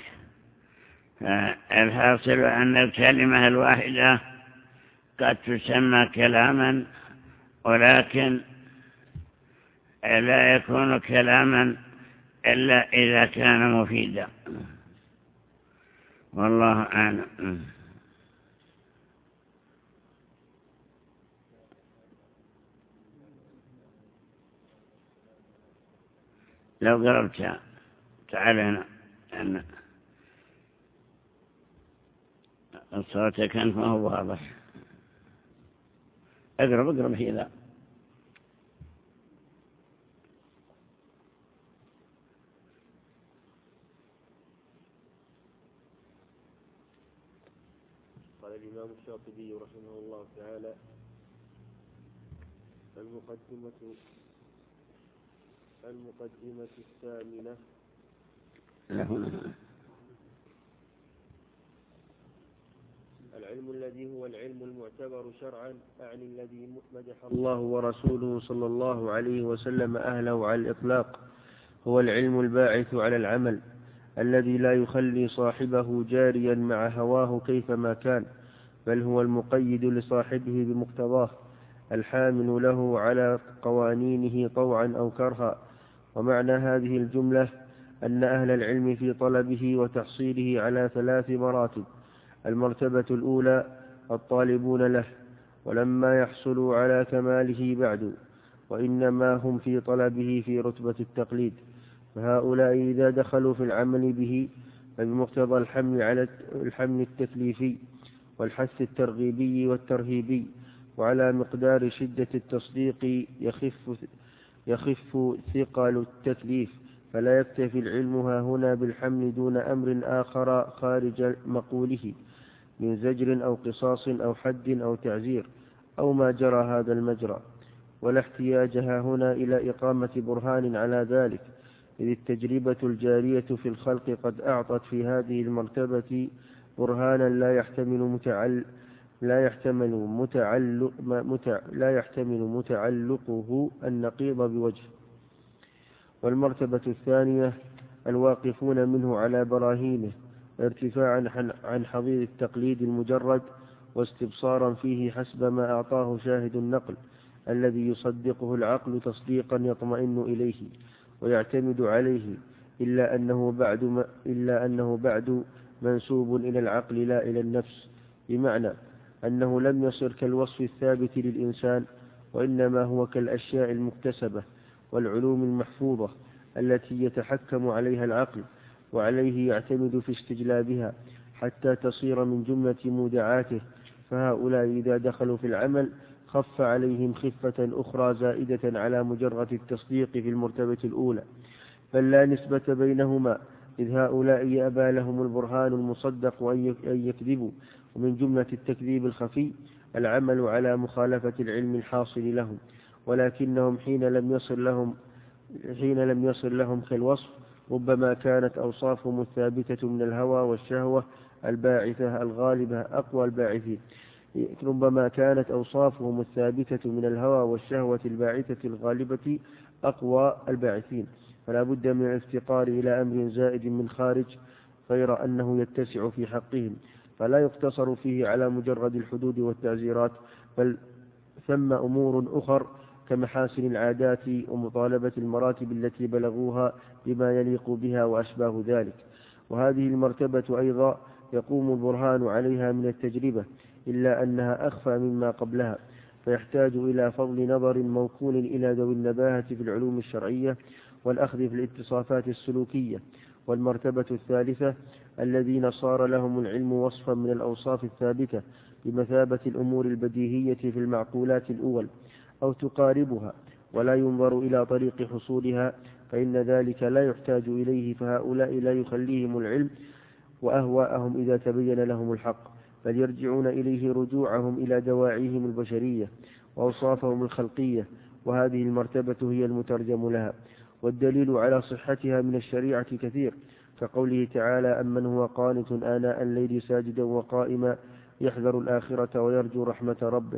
الحاصل أن الكلمة الواحدة قد تسمى كلاما، ولكن لا يكون كلاما إلا إذا كان مفيدا. والله أعلم. لو قربت تعال هنا، أن الصوت كان ما هو واضح. اقرب اقرب هي ذا. قال الإمام الشاطبي رحمه الله تعالى: المقدمة المقدمة الثامنة. العلم الذي هو العلم المعتبر شرعا، أعني الذي مدح الله ورسوله صلى الله عليه وسلم أهله على الإطلاق، هو العلم الباعث على العمل، الذي لا يخلي صاحبه جاريا مع هواه كيفما كان، بل هو المقيد لصاحبه بمقتضاه، الحامل له على قوانينه طوعا أو كرها. ومعنى هذه الجملة أن أهل العلم في طلبه وتحصيله على ثلاث مراتب: المرتبة الأولى الطالبون له، ولما يحصلوا على كماله بعد، وإنما هم في طلبه في رتبة التقليد. فهؤلاء إذا دخلوا في العمل به فبمقتضى الحمل على الحمل التكليفي والحث الترغيبي والترهيبي، وعلى مقدار شدة التصديق يخف يخف ثقل التكليف، فلا يكتفي العلم ها هنا بالحمل دون أمر آخر خارج مقوله من زجر أو قصاص أو حد أو تعزير أو ما جرى هذا المجرى، ولا احتياج ها هنا إلى إقامة برهان على ذلك، إذ التجربة الجارية في الخلق قد أعطت في هذه المرتبة برهانا لا يحتمل متعل لا يحتمل متعلق متع لا يحتمل متعلقه النقيض بوجه. والمرتبة الثانية الواقفون منه على براهينه ارتفاعا عن حضيض التقليد المجرد، واستبصارا فيه حسب ما أعطاه شاهد النقل الذي يصدقه العقل تصديقا يطمئن إليه ويعتمد عليه، إلا أنه بعد, إلا أنه بعد منسوب إلى العقل لا إلى النفس، بمعنى أنه لم يصر كالوصف الثابت للإنسان، وإنما هو كالأشياء المكتسبة والعلوم المحفوظة التي يتحكم عليها العقل وعليه يعتمد في استجلابها حتى تصير من جملة مودعاته. فهؤلاء إذا دخلوا في العمل خف عليهم خفة أخرى زائدة على مجرد التصديق في المرتبة الأولى، بل لا نسبة بينهما، إذ هؤلاء يأبى لهم البرهان المصدق أن يكذبوا، ومن جملة التكذيب الخفي العمل على مخالفة العلم الحاصل لهم، ولكنهم حين لم يصل لهم حين لم يصل لهم كالوصف ربما كانت أوصافهم الثابتة من الهوى والشهوة الباعثة الغالبة أقوى الباعثين ربما كانت أوصافهم الثابتة من الهوى والشهوة الباعثة الغالبة أقوى الباعثين فلا بد من الافتقار إلى أمر زائد من خارج، غير أنه يتسع في حقهم، فلا يقتصر فيه على مجرد الحدود والتعزيرات، بل ثم أمور أخر كمحاسن العادات ومطالبة المراتب التي بلغوها بما يليق بها وأشباه ذلك. وهذه المرتبة أيضا يقوم البرهان عليها من التجربة، إلا أنها أخفى مما قبلها، فيحتاج إلى فضل نظر موكول إلى ذوي النباهة في العلوم الشرعية والأخذ في الاتصافات السلوكية. والمرتبة الثالثة الذين صار لهم العلم وصفا من الأوصاف الثابتة بمثابة الأمور البديهية في المعقولات الأول أو تقاربها، ولا ينظر إلى طريق حصولها، فإن ذلك لا يحتاج إليه، فهؤلاء لا يخليهم العلم وأهواءهم إذا تبين لهم الحق، بل يرجعون إليه رجوعهم إلى دواعيهم البشرية وأوصافهم الخلقية، وهذه المرتبة هي المترجم لها. والدليل على صحتها من الشريعة كثير، كقوله تعالى: أمن هو قانت آناء الليل ساجدا وقائما يحذر الآخرة ويرجو رحمة ربه.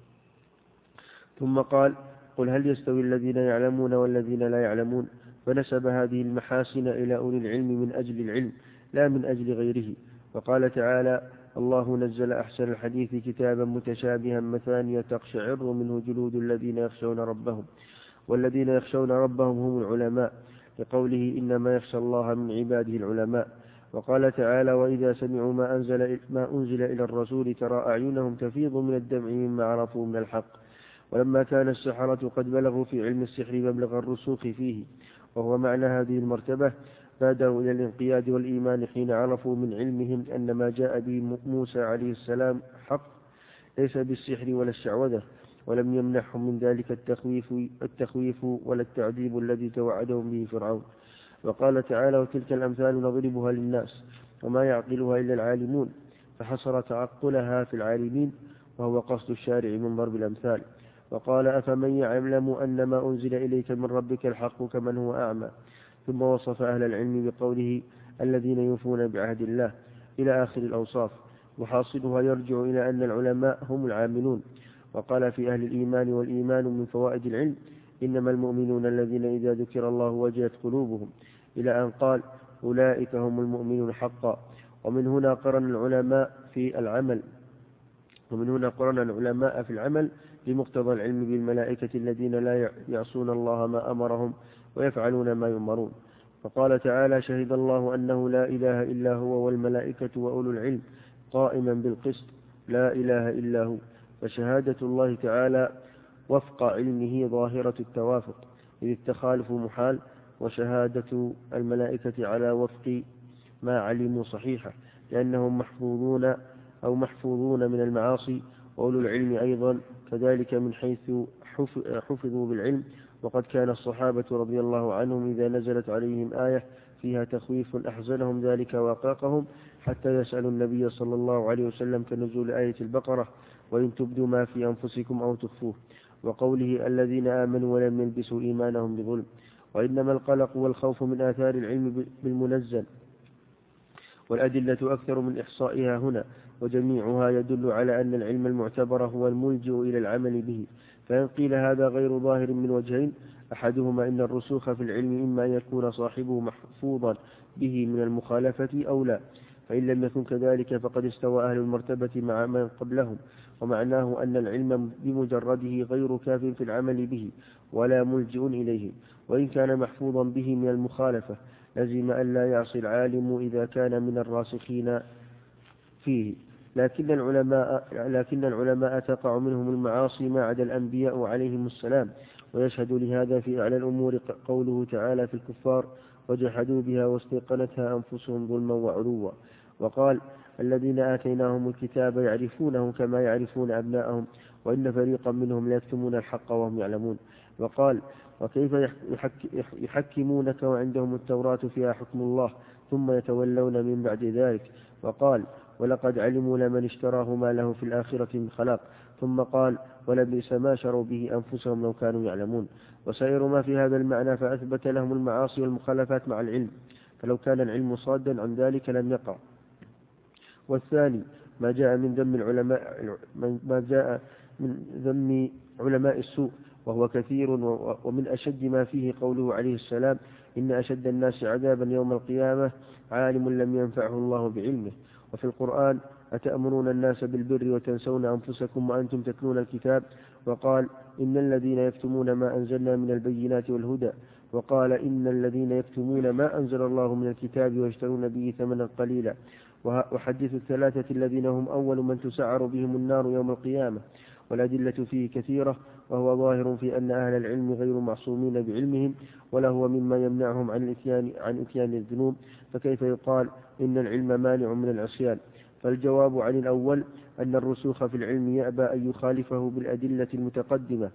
ثم قال: قل هل يستوي الذين يعلمون والذين لا يعلمون، فنسب هذه المحاسن إلى أولي العلم من أجل العلم لا من أجل غيره. وقال تعالى: الله نزل أحسن الحديث كتابا متشابها مثانية تقشعر منه جلود الذين يخشون ربهم، والذين يخشون ربهم هم العلماء، لقوله: إنما يخشى الله من عباده العلماء. وقال تعالى: وإذا سمعوا ما أنزل, ما أنزل إلى الرسول ترى أعينهم تفيض من الدمع مما عرفوا من الحق. ولما كان السحرة قد بلغوا في علم السحر مبلغ الرسوخ فيه، وهو معنى هذه المرتبة، بادروا إلى الانقياد والإيمان حين عرفوا من علمهم أن ما جاء به موسى عليه السلام حق ليس بالسحر ولا الشعوذة، ولم يمنحهم من ذلك التخويف, التخويف ولا التعذيب الذي توعدهم به فرعون. وقال تعالى: وتلك الأمثال نضربها للناس وما يعقلها إلا العالمون، فحصر تعقلها في العالمين، وهو قصد الشارع من ضرب الأمثال. وقال: أفمن يعلم أن ما أنزل إليك من ربك الحق كمن هو أعمى. ثم وصف أهل العلم بقوله: الذين يوفون بعهد الله، إلى آخر الأوصاف، وحاصلها يرجع إلى أن العلماء هم العاملون. وقال في أهل الإيمان: والإيمان من فوائد العلم إنما المؤمنون الذين إذا ذكر الله وجلت قلوبهم، إلى أن قال: أولئك هم المؤمنون حقا. ومن هنا قرن العلماء في العمل ومن هنا قرن العلماء في العمل بمقتضى العلم بالملائكة الذين لا يعصون الله ما أمرهم ويفعلون ما يؤمرون. فقال تعالى: شهد الله أنه لا إله إلا هو والملائكة وأولو العلم قائما بالقسط لا إله إلا هو. فشهادة الله تعالى وفق علمه ظاهرة التوافق، إذ التخالف محال، وشهادة الملائكة على وفق ما علموا صحيحة، لأنهم محفوظون أو محفوظون من المعاصي، وأولو العلم أيضا كذلك من حيث حفظوا بالعلم. وقد كان الصحابة رضي الله عنهم إذا نزلت عليهم آية فيها تخويف أحزنهم ذلك واقاقهم، حتى يسألوا النبي صلى الله عليه وسلم كنزول آية البقرة: وإن تبدوا ما في أنفسكم أو تخفوه، وقوله: الذين آمنوا ولم يلبسوا إيمانهم بظلم. وإنما القلق والخوف من آثار العلم بالمنزل، والأدلة أكثر من إحصائها هنا، وجميعها يدل على أن العلم المعتبر هو الملجئ إلى العمل به. فإن قيل هذا غير ظاهر من وجهين: أحدهما أن الرسوخ في العلم إما أن يكون صاحبه محفوظا به من المخالفة أو لا، فإن لم يكن كذلك فقد استوى أهل المرتبة مع من قبلهم، ومعناه أن العلم بمجرده غير كاف في العمل به ولا ملجئ إليه. وإن كان محفوظا به من المخالفة لزم أن لا يعصي العالم إذا كان من الراسخين فيه. لكن العلماء, لكن العلماء تقع منهم المعاصي ما عدا الأنبياء عليهم السلام، ويشهد لهذا في أعلى الأمور قوله تعالى في الكفار: وجحدوا بها واستيقنتها أنفسهم ظلما وعلوا. وقال: الذين آتيناهم الكتاب يعرفونه كما يعرفون أبناءهم وإن فريقا منهم ليكتمون الحق وهم يعلمون. وقال: وكيف يحكمونك وعندهم التوراة فيها حكم الله ثم يتولون من بعد ذلك. وقال: ولقد علموا لمن اشتراه ما له في الآخرة من خلاق. ثم قال: ولبئس ما شروا به أنفسهم لو كانوا يعلمون. وسائر ما في هذا المعنى فأثبت لهم المعاصي والمخالفات مع العلم، فلو كان العلم صادا عن ذلك لم يقع. والثاني ما جاء من ذم العلماء ما جاء من ذم علماء السوء، وهو كثير، ومن أشد ما فيه قوله عليه السلام: إن أشد الناس عذابا يوم القيامة عالم لم ينفعه الله بعلمه. وفي القرآن: أتأمرون الناس بالبر وتنسون أنفسكم وأنتم تتلون الكتاب. وقال: إن الذين يكتمون ما أنزلنا من البينات والهدى. وقال: إن الذين يكتمون ما أنزل الله من الكتاب ويشترون به ثمنا قليلا. وحدث الثلاثة الذين هم أول من تسعر بهم النار يوم القيامة. والأدلة فيه كثيرة، وهو ظاهر في أن أهل العلم غير معصومين بعلمهم، ولا هو مما يمنعهم عن الإتيان, عن إتيان الذنوب، فكيف يقال إن العلم مانع من العصيان؟ فالجواب عن الأول أن الرسوخ في العلم يأبى أن يخالفه بالأدلة المتقدمة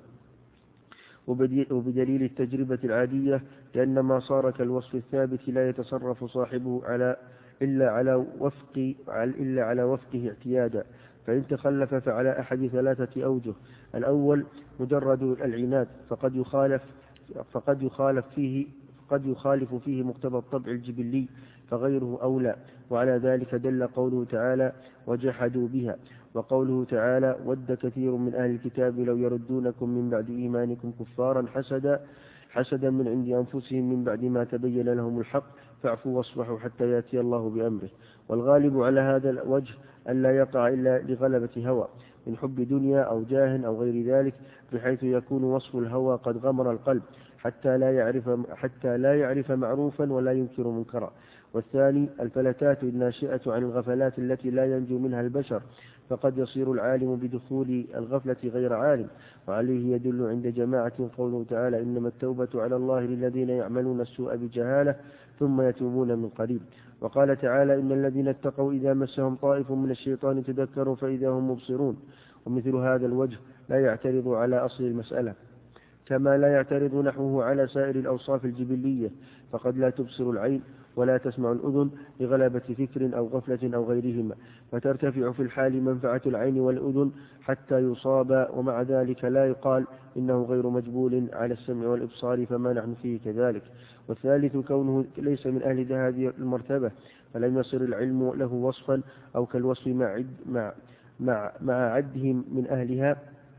وبدليل التجربة العادية، لأن ما صار كالوصف الثابت لا يتصرف صاحبه على إلا على وفق إلا على وفقه اعتيادا. فإن تخلف فعلى أحد ثلاثة أوجه: الأول مجرد العناد، فقد يخالف فقد يخالف فيه قد يخالف فيه مقتضى الطبع الجبلي، فغيره أولى. وعلى ذلك دل قوله تعالى: وجحدوا بها، وقوله تعالى: ود كثير من أهل الكتاب لو يردونكم من بعد إيمانكم كفارا حسدا حسدا من عند أنفسهم من بعد ما تبين لهم الحق فاعفوا واصفحوا حتى يأتي الله بأمره. والغالب على هذا الوجه أن لا يقع إلا لغلبة هوى من حب دنيا أو جاه أو غير ذلك، بحيث يكون وصف الهوى قد غمر القلب حتى لا يعرف حتى لا يعرف معروفا ولا ينكر منكرا. والثاني الفلتات الناشئة عن الغفلات التي لا ينجو منها البشر، فقد يصير العالم بدخول الغفلة غير عالم. وعليه يدل عند جماعة قوله تعالى: إنما التوبة على الله للذين يعملون السوء بجهالة ثم يتوبون من قريب. وقال تعالى: إن الذين اتقوا إذا مسهم طائف من الشيطان تذكروا فإذا هم مبصرون. ومثل هذا الوجه لا يعترض على أصل المسألة، كما لا يعترض نحوه على سائر الأوصاف الجبلية، فقد لا تبصر العين ولا تسمع الأذن لغلبة فكر أو غفلة أو غيرهما، فترتفع في الحال منفعة العين والأذن حتى يصاب، ومع ذلك لا يقال إنه غير مجبول على السمع والإبصار، فما نحن فيه كذلك. والثالث كونه ليس من أهل هذه المرتبة، فلم يصر العلم له وصفا أو كالوصف مع, عد مع, مع, مع عدهم من أهلها،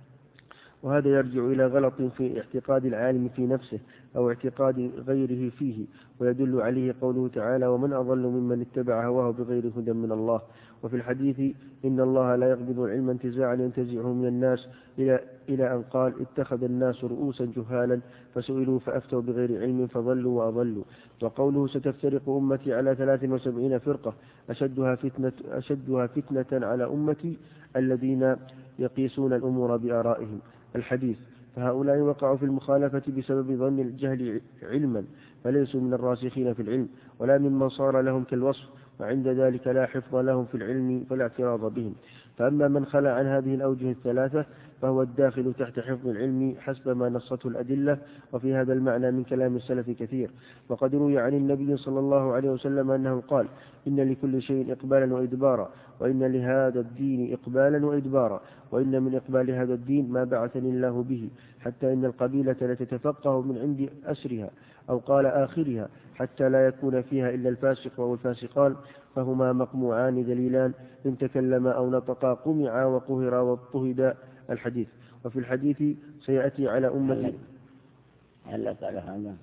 وهذا يرجع إلى غلط في اعتقاد العالم في نفسه أو اعتقاد غيره فيه. ويدل عليه قوله تعالى: ومن أضل ممن اتبع هواه بغير هدى من الله. وفي الحديث: إن الله لا يقبض العلم انتزاعا ينتزعه من الناس، إلى, إلى أن قال: اتخذ الناس رؤوسا جهالا فسئلوا فأفتوا بغير علم فضلوا وأضلوا. وقوله: ستفترق أمتي على ثلاث وسبعين فرقة أشدها فتنة, أشدها فتنة على أمتي الذين يقيسون الأمور بآرائهم. الحديث. فهؤلاء وقعوا في المخالفة بسبب ظن الجهل علما، فليسوا من الراسخين في العلم ولا ممن صار لهم كالوصف، وعند ذلك لا حفظ لهم في العلم فلا اعتراض بهم. فأما من خلى عن هذه الأوجه الثلاثة فهو الداخل تحت حفظ العلم حسب ما نصته الأدلة، وفي هذا المعنى من كلام السلف كثير. وقد روي عن النبي صلى الله عليه وسلم أنه قال: إن لكل شيء إقبالا وإدبارا، وإن لهذا الدين إقبالا وإدبارا، وإن من إقبال هذا الدين ما بعثني الله به، حتى إن القبيلة لتتفقه من عند أسرها، أو قال آخرها، حتى لا يكون فيها إلا الفاسق أو الفاسقان، فهما مقموعان دليلان، إن تكلم أو نطقا قمعا وقهرا واضطهدا. الحديث. وفي الحديث سيأتي على أمة. هل قال هذا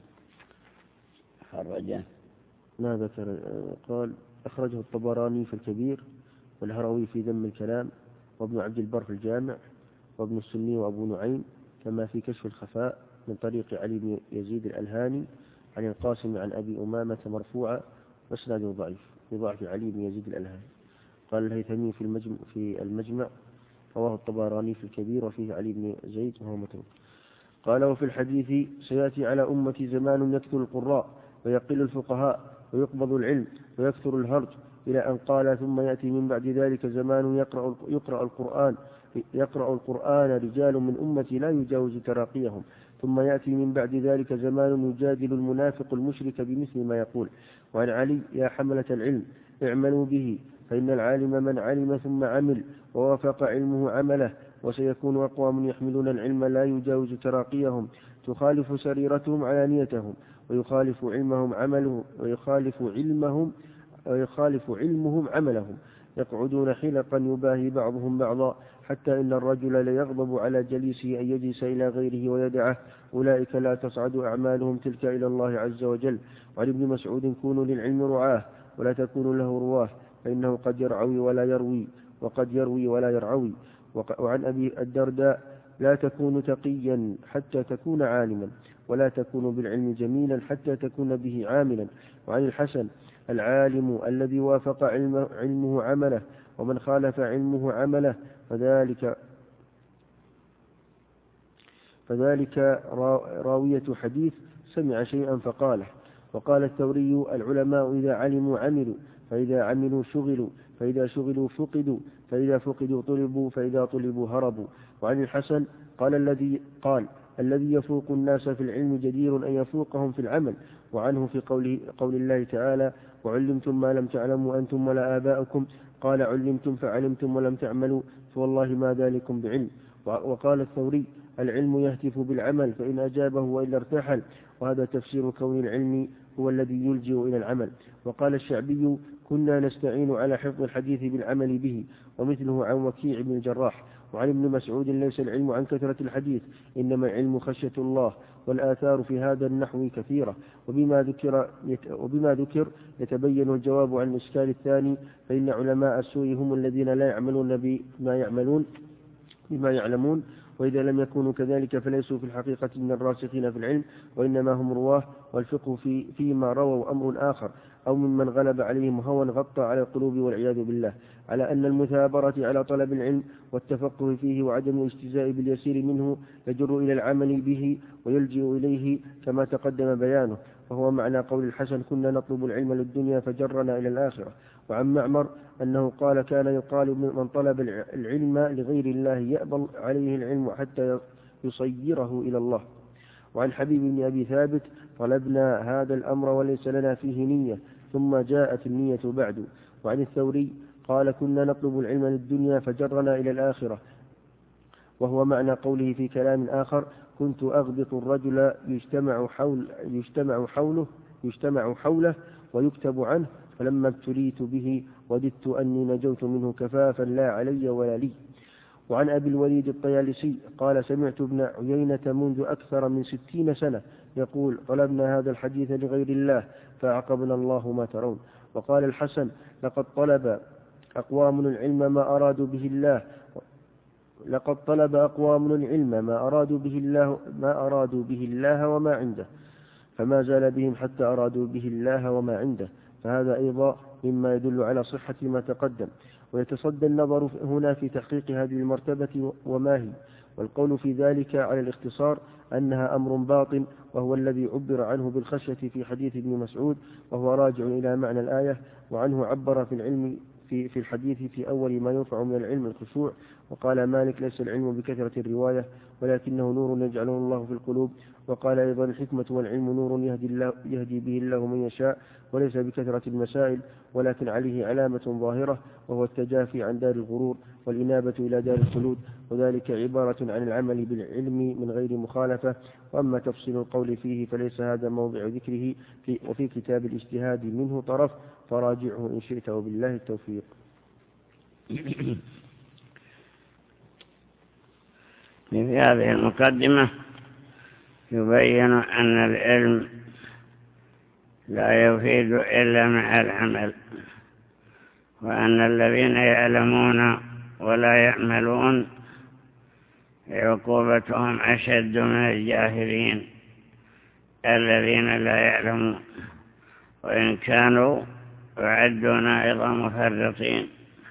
خرجه؟ ما ذكر. قال: أخرجه الطبراني في الكبير، والهروي في ذم الكلام، وابن عبد البر في الجامع، وابن السني وأبو نعيم، كما في كشف الخفاء من طريق علي بن يزيد الألهاني عن القاسم عن أبي أمامة مرفوعا، واسناده ضعيف بضعف علي بن يزيد الألهاني. قال الهيثمي في المجمع, في المجمع رواه الطبراني في الكبير وفيه علي بن زيد وهو متروك. قال: وفي الحديث سيأتي على أمة زمان يكثر القراء ويقل الفقهاء ويقبض العلم ويكثر الهرج، إلى أن قال: ثم يأتي من بعد ذلك زمان يقرأ, يقرأ القرآن يقرأ القرآن رجال من أمتي لا يجاوز تراقيهم، ثم يأتي من بعد ذلك زمان يجادل المنافق المشرك بمثل ما يقول. وعن علي: يا حملة العلم اعملوا به، فإن العالم من علم ثم عمل ووافق علمه عمله، وسيكون أقوام يحملون العلم لا يجاوز تراقيهم، تخالف سريرتهم علانيتهم، ويخالف علمهم عمله ويخالف علمهم ويخالف علمهم عملهم، يقعدون حلقا يباهي بعضهم بعضا، حتى إن الرجل ليغضب على جليسه أن يجلس إلى غيره ويدعه، أولئك لا تصعد أعمالهم تلك إلى الله عز وجل. وعن ابن مسعود: كونوا للعلم رعاه ولا تكونوا له رواه، فإنه قد يرعوي ولا يروي، وقد يروي ولا يرعوي. وعن أبي الدرداء: لا تكون تقيا حتى تكون عالما، ولا تكون بالعلم جميلا حتى تكون به عاملا. وعن الحسن: العالم الذي وافق علمه, علمه عمله، ومن خالف علمه عمله فذلك فذلك راوية حديث سمع شيئا فقاله. وقال الثوري: العلماء إذا علموا عملوا، فإذا عملوا شغلوا، فإذا شغلوا فقدوا، فإذا فقدوا طلبوا، فإذا طلبوا هربوا. وعن الحسن قال: الذي قال الذي يفوق الناس في العلم جدير أن يفوقهم في العمل. وعنه في قوله قول الله تعالى: وعلمتم ما لم تعلموا أنتم ولا آباؤكم، قال: علمتم فعلمتم ولم تعملوا، فوالله ما ذلكم بعلم. وقال الثوري: العلم يهتف بالعمل، فإن أجابه وإلا ارتحل، وهذا تفسير كون العلم هو الذي يلجئ إلى العمل. وقال الشعبي: كنا نستعين على حفظ الحديث بالعمل به، ومثله عن وكيع بن الجراح. وعن ابن مسعود: ليس العلم عن كثرة الحديث، إنما العلم خشية الله. والآثار في هذا النحو كثيرة، وبما ذكر, وبما ذكر يتبين الجواب عن الإشكال الثاني، فإن علماء السوء هم الذين لا يعملون بما يعملون بما يعلمون، وإذا لم يكونوا كذلك فليسوا في الحقيقة من الراسخين في العلم، وإنما هم رواه، والفقه في فيما رووا أمر آخر، أو ممن غلب عليهم هوى غطى على القلوب والعياذ بالله. على أن المثابرة على طلب العلم والتفقه فيه وعدم الاجتزاء باليسير منه يجر إلى العمل به ويلجئ إليه كما تقدم بيانه، وهو معنى قول الحسن: كنا نطلب العلم للدنيا فجرنا إلى الآخرة. وعن معمر أنه قال: كان يقال من طلب العلم لغير الله يأبى عليه العلم حتى يصيره إلى الله. وعن حبيب بن أبي ثابت: طلبنا هذا الأمر وليس لنا فيه نية، ثم جاءت النية بعد. وعن الثوري قال: كنا نطلب العلم للدنيا فجرنا إلى الآخرة، وهو معنى قوله في كلام آخر: كنت أغبط الرجل يجتمع, حول يجتمع, حوله, يجتمع حوله ويكتب عنه، فلما ابتليت به وددت أني نجوت منه كفافا لا علي ولا لي. وعن أبي الوليد الطيالسي قال: سمعت ابن عيينة منذ أكثر من ستين سنة يقول: طلبنا هذا الحديث لغير الله فأعقبنا الله ما ترون. وقال الحسن: لقد طلب أقوام العلم ما أرادوا به الله لقد طلب أقوام العلم ما أرادوا به الله ما أرادوا به الله وما عنده، فما زال بهم حتى أرادوا به الله وما عنده، فهذا أيضا مما يدل على صحة ما تقدم. ويتصدى النظر هنا في تحقيق هذه المرتبة وما هي، والقول في ذلك على الاختصار أنها أمر باطن، وهو الذي عبر عنه بالخشية في حديث ابن مسعود، وهو راجع إلى معنى الآية. وعنه عبر في العلم في, في الحديث في أول ما يرفع من العلم الخشوع. وقال مالك: ليس العلم بكثرة الرواية، ولكنه نور يجعله الله في القلوب. وقال أيضا: الحكمة والعلم نور يهدي, الله يهدي به الله من يشاء، وليس بكثرة المسائل، ولكن عليه علامة ظاهرة، وهو التجافي عن دار الغرور والإنابة إلى دار الخلود، وذلك عبارة عن العمل بالعلم من غير مخالفة. وأما تفصيل القول فيه فليس هذا موضع ذكره، في وفي كتاب الاجتهاد منه طرف، فراجعه إن شئت، وبالله التوفيق. في هذه المقدمة يبين أن العلم لا يفيد إلا مع العمل، وأن الذين يعلمون ولا يعملون عقوبتهم أشد من الجاهلين الذين لا يعلمون، وإن كانوا يعدون أيضا مفرطين.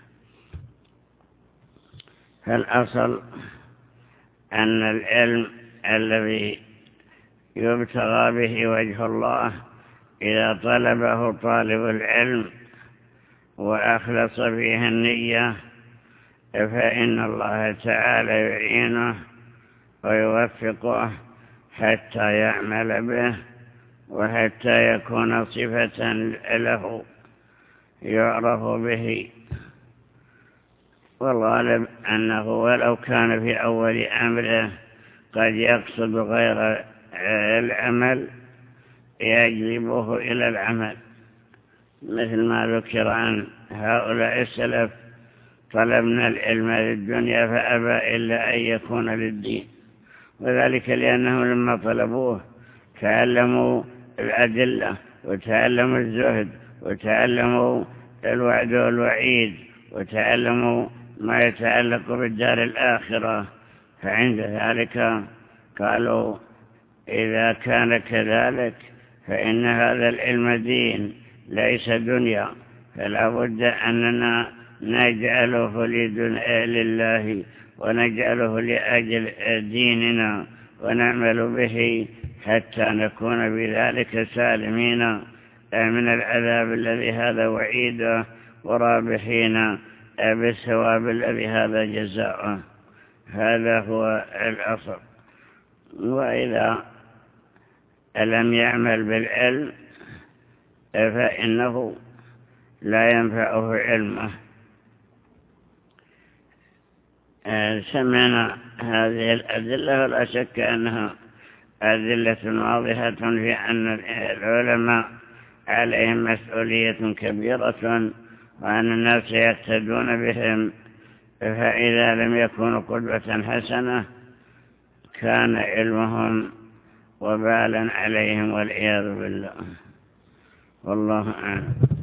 فالأصل أن العلم الذي يبتغى به وجه الله إذا طلبه طالب العلم وأخلص فيه النية فإن الله تعالى يعينه ويوفقه حتى يعمل به، وحتى يكون صفة له يعرف به. والغالب أنه ولو كان في أول أمره قد يقصد غير العمل يجلبه إلى العمل، مثل ما ذكر عن هؤلاء السلف: طلبنا العلم للدنيا فأبى إلا أن يكون للدين. وذلك لأنهم لما طلبوه تعلموا الأدلة، وتعلموا الزهد، وتعلموا الوعد والوعيد، وتعلموا ما يتعلق بالدار الآخرة. فعند ذلك قالوا: إذا كان كذلك فإن هذا العلم دين ليس دنيا، فلا بد أننا نجعله لله ونجعله لأجل ديننا ونعمل به حتى نكون بذلك سالمين من العذاب الذي هذا وعيده، ورابحين بالثواب الذي هذا جزاؤه. هذا هو الأصل. وإذا لم يعمل بالعلم فإنه لا ينفعه علمه. سمعنا هذه الأدلة، ولا شك أنها أدلة واضحة في أن العلماء عليهم مسؤولية كبيرة، وأن الناس يقتدون بهم، فإذا لم يكونوا قدوة حسنة كان علمهم وبالا عليهم والعياذ بالله. والله أعلم.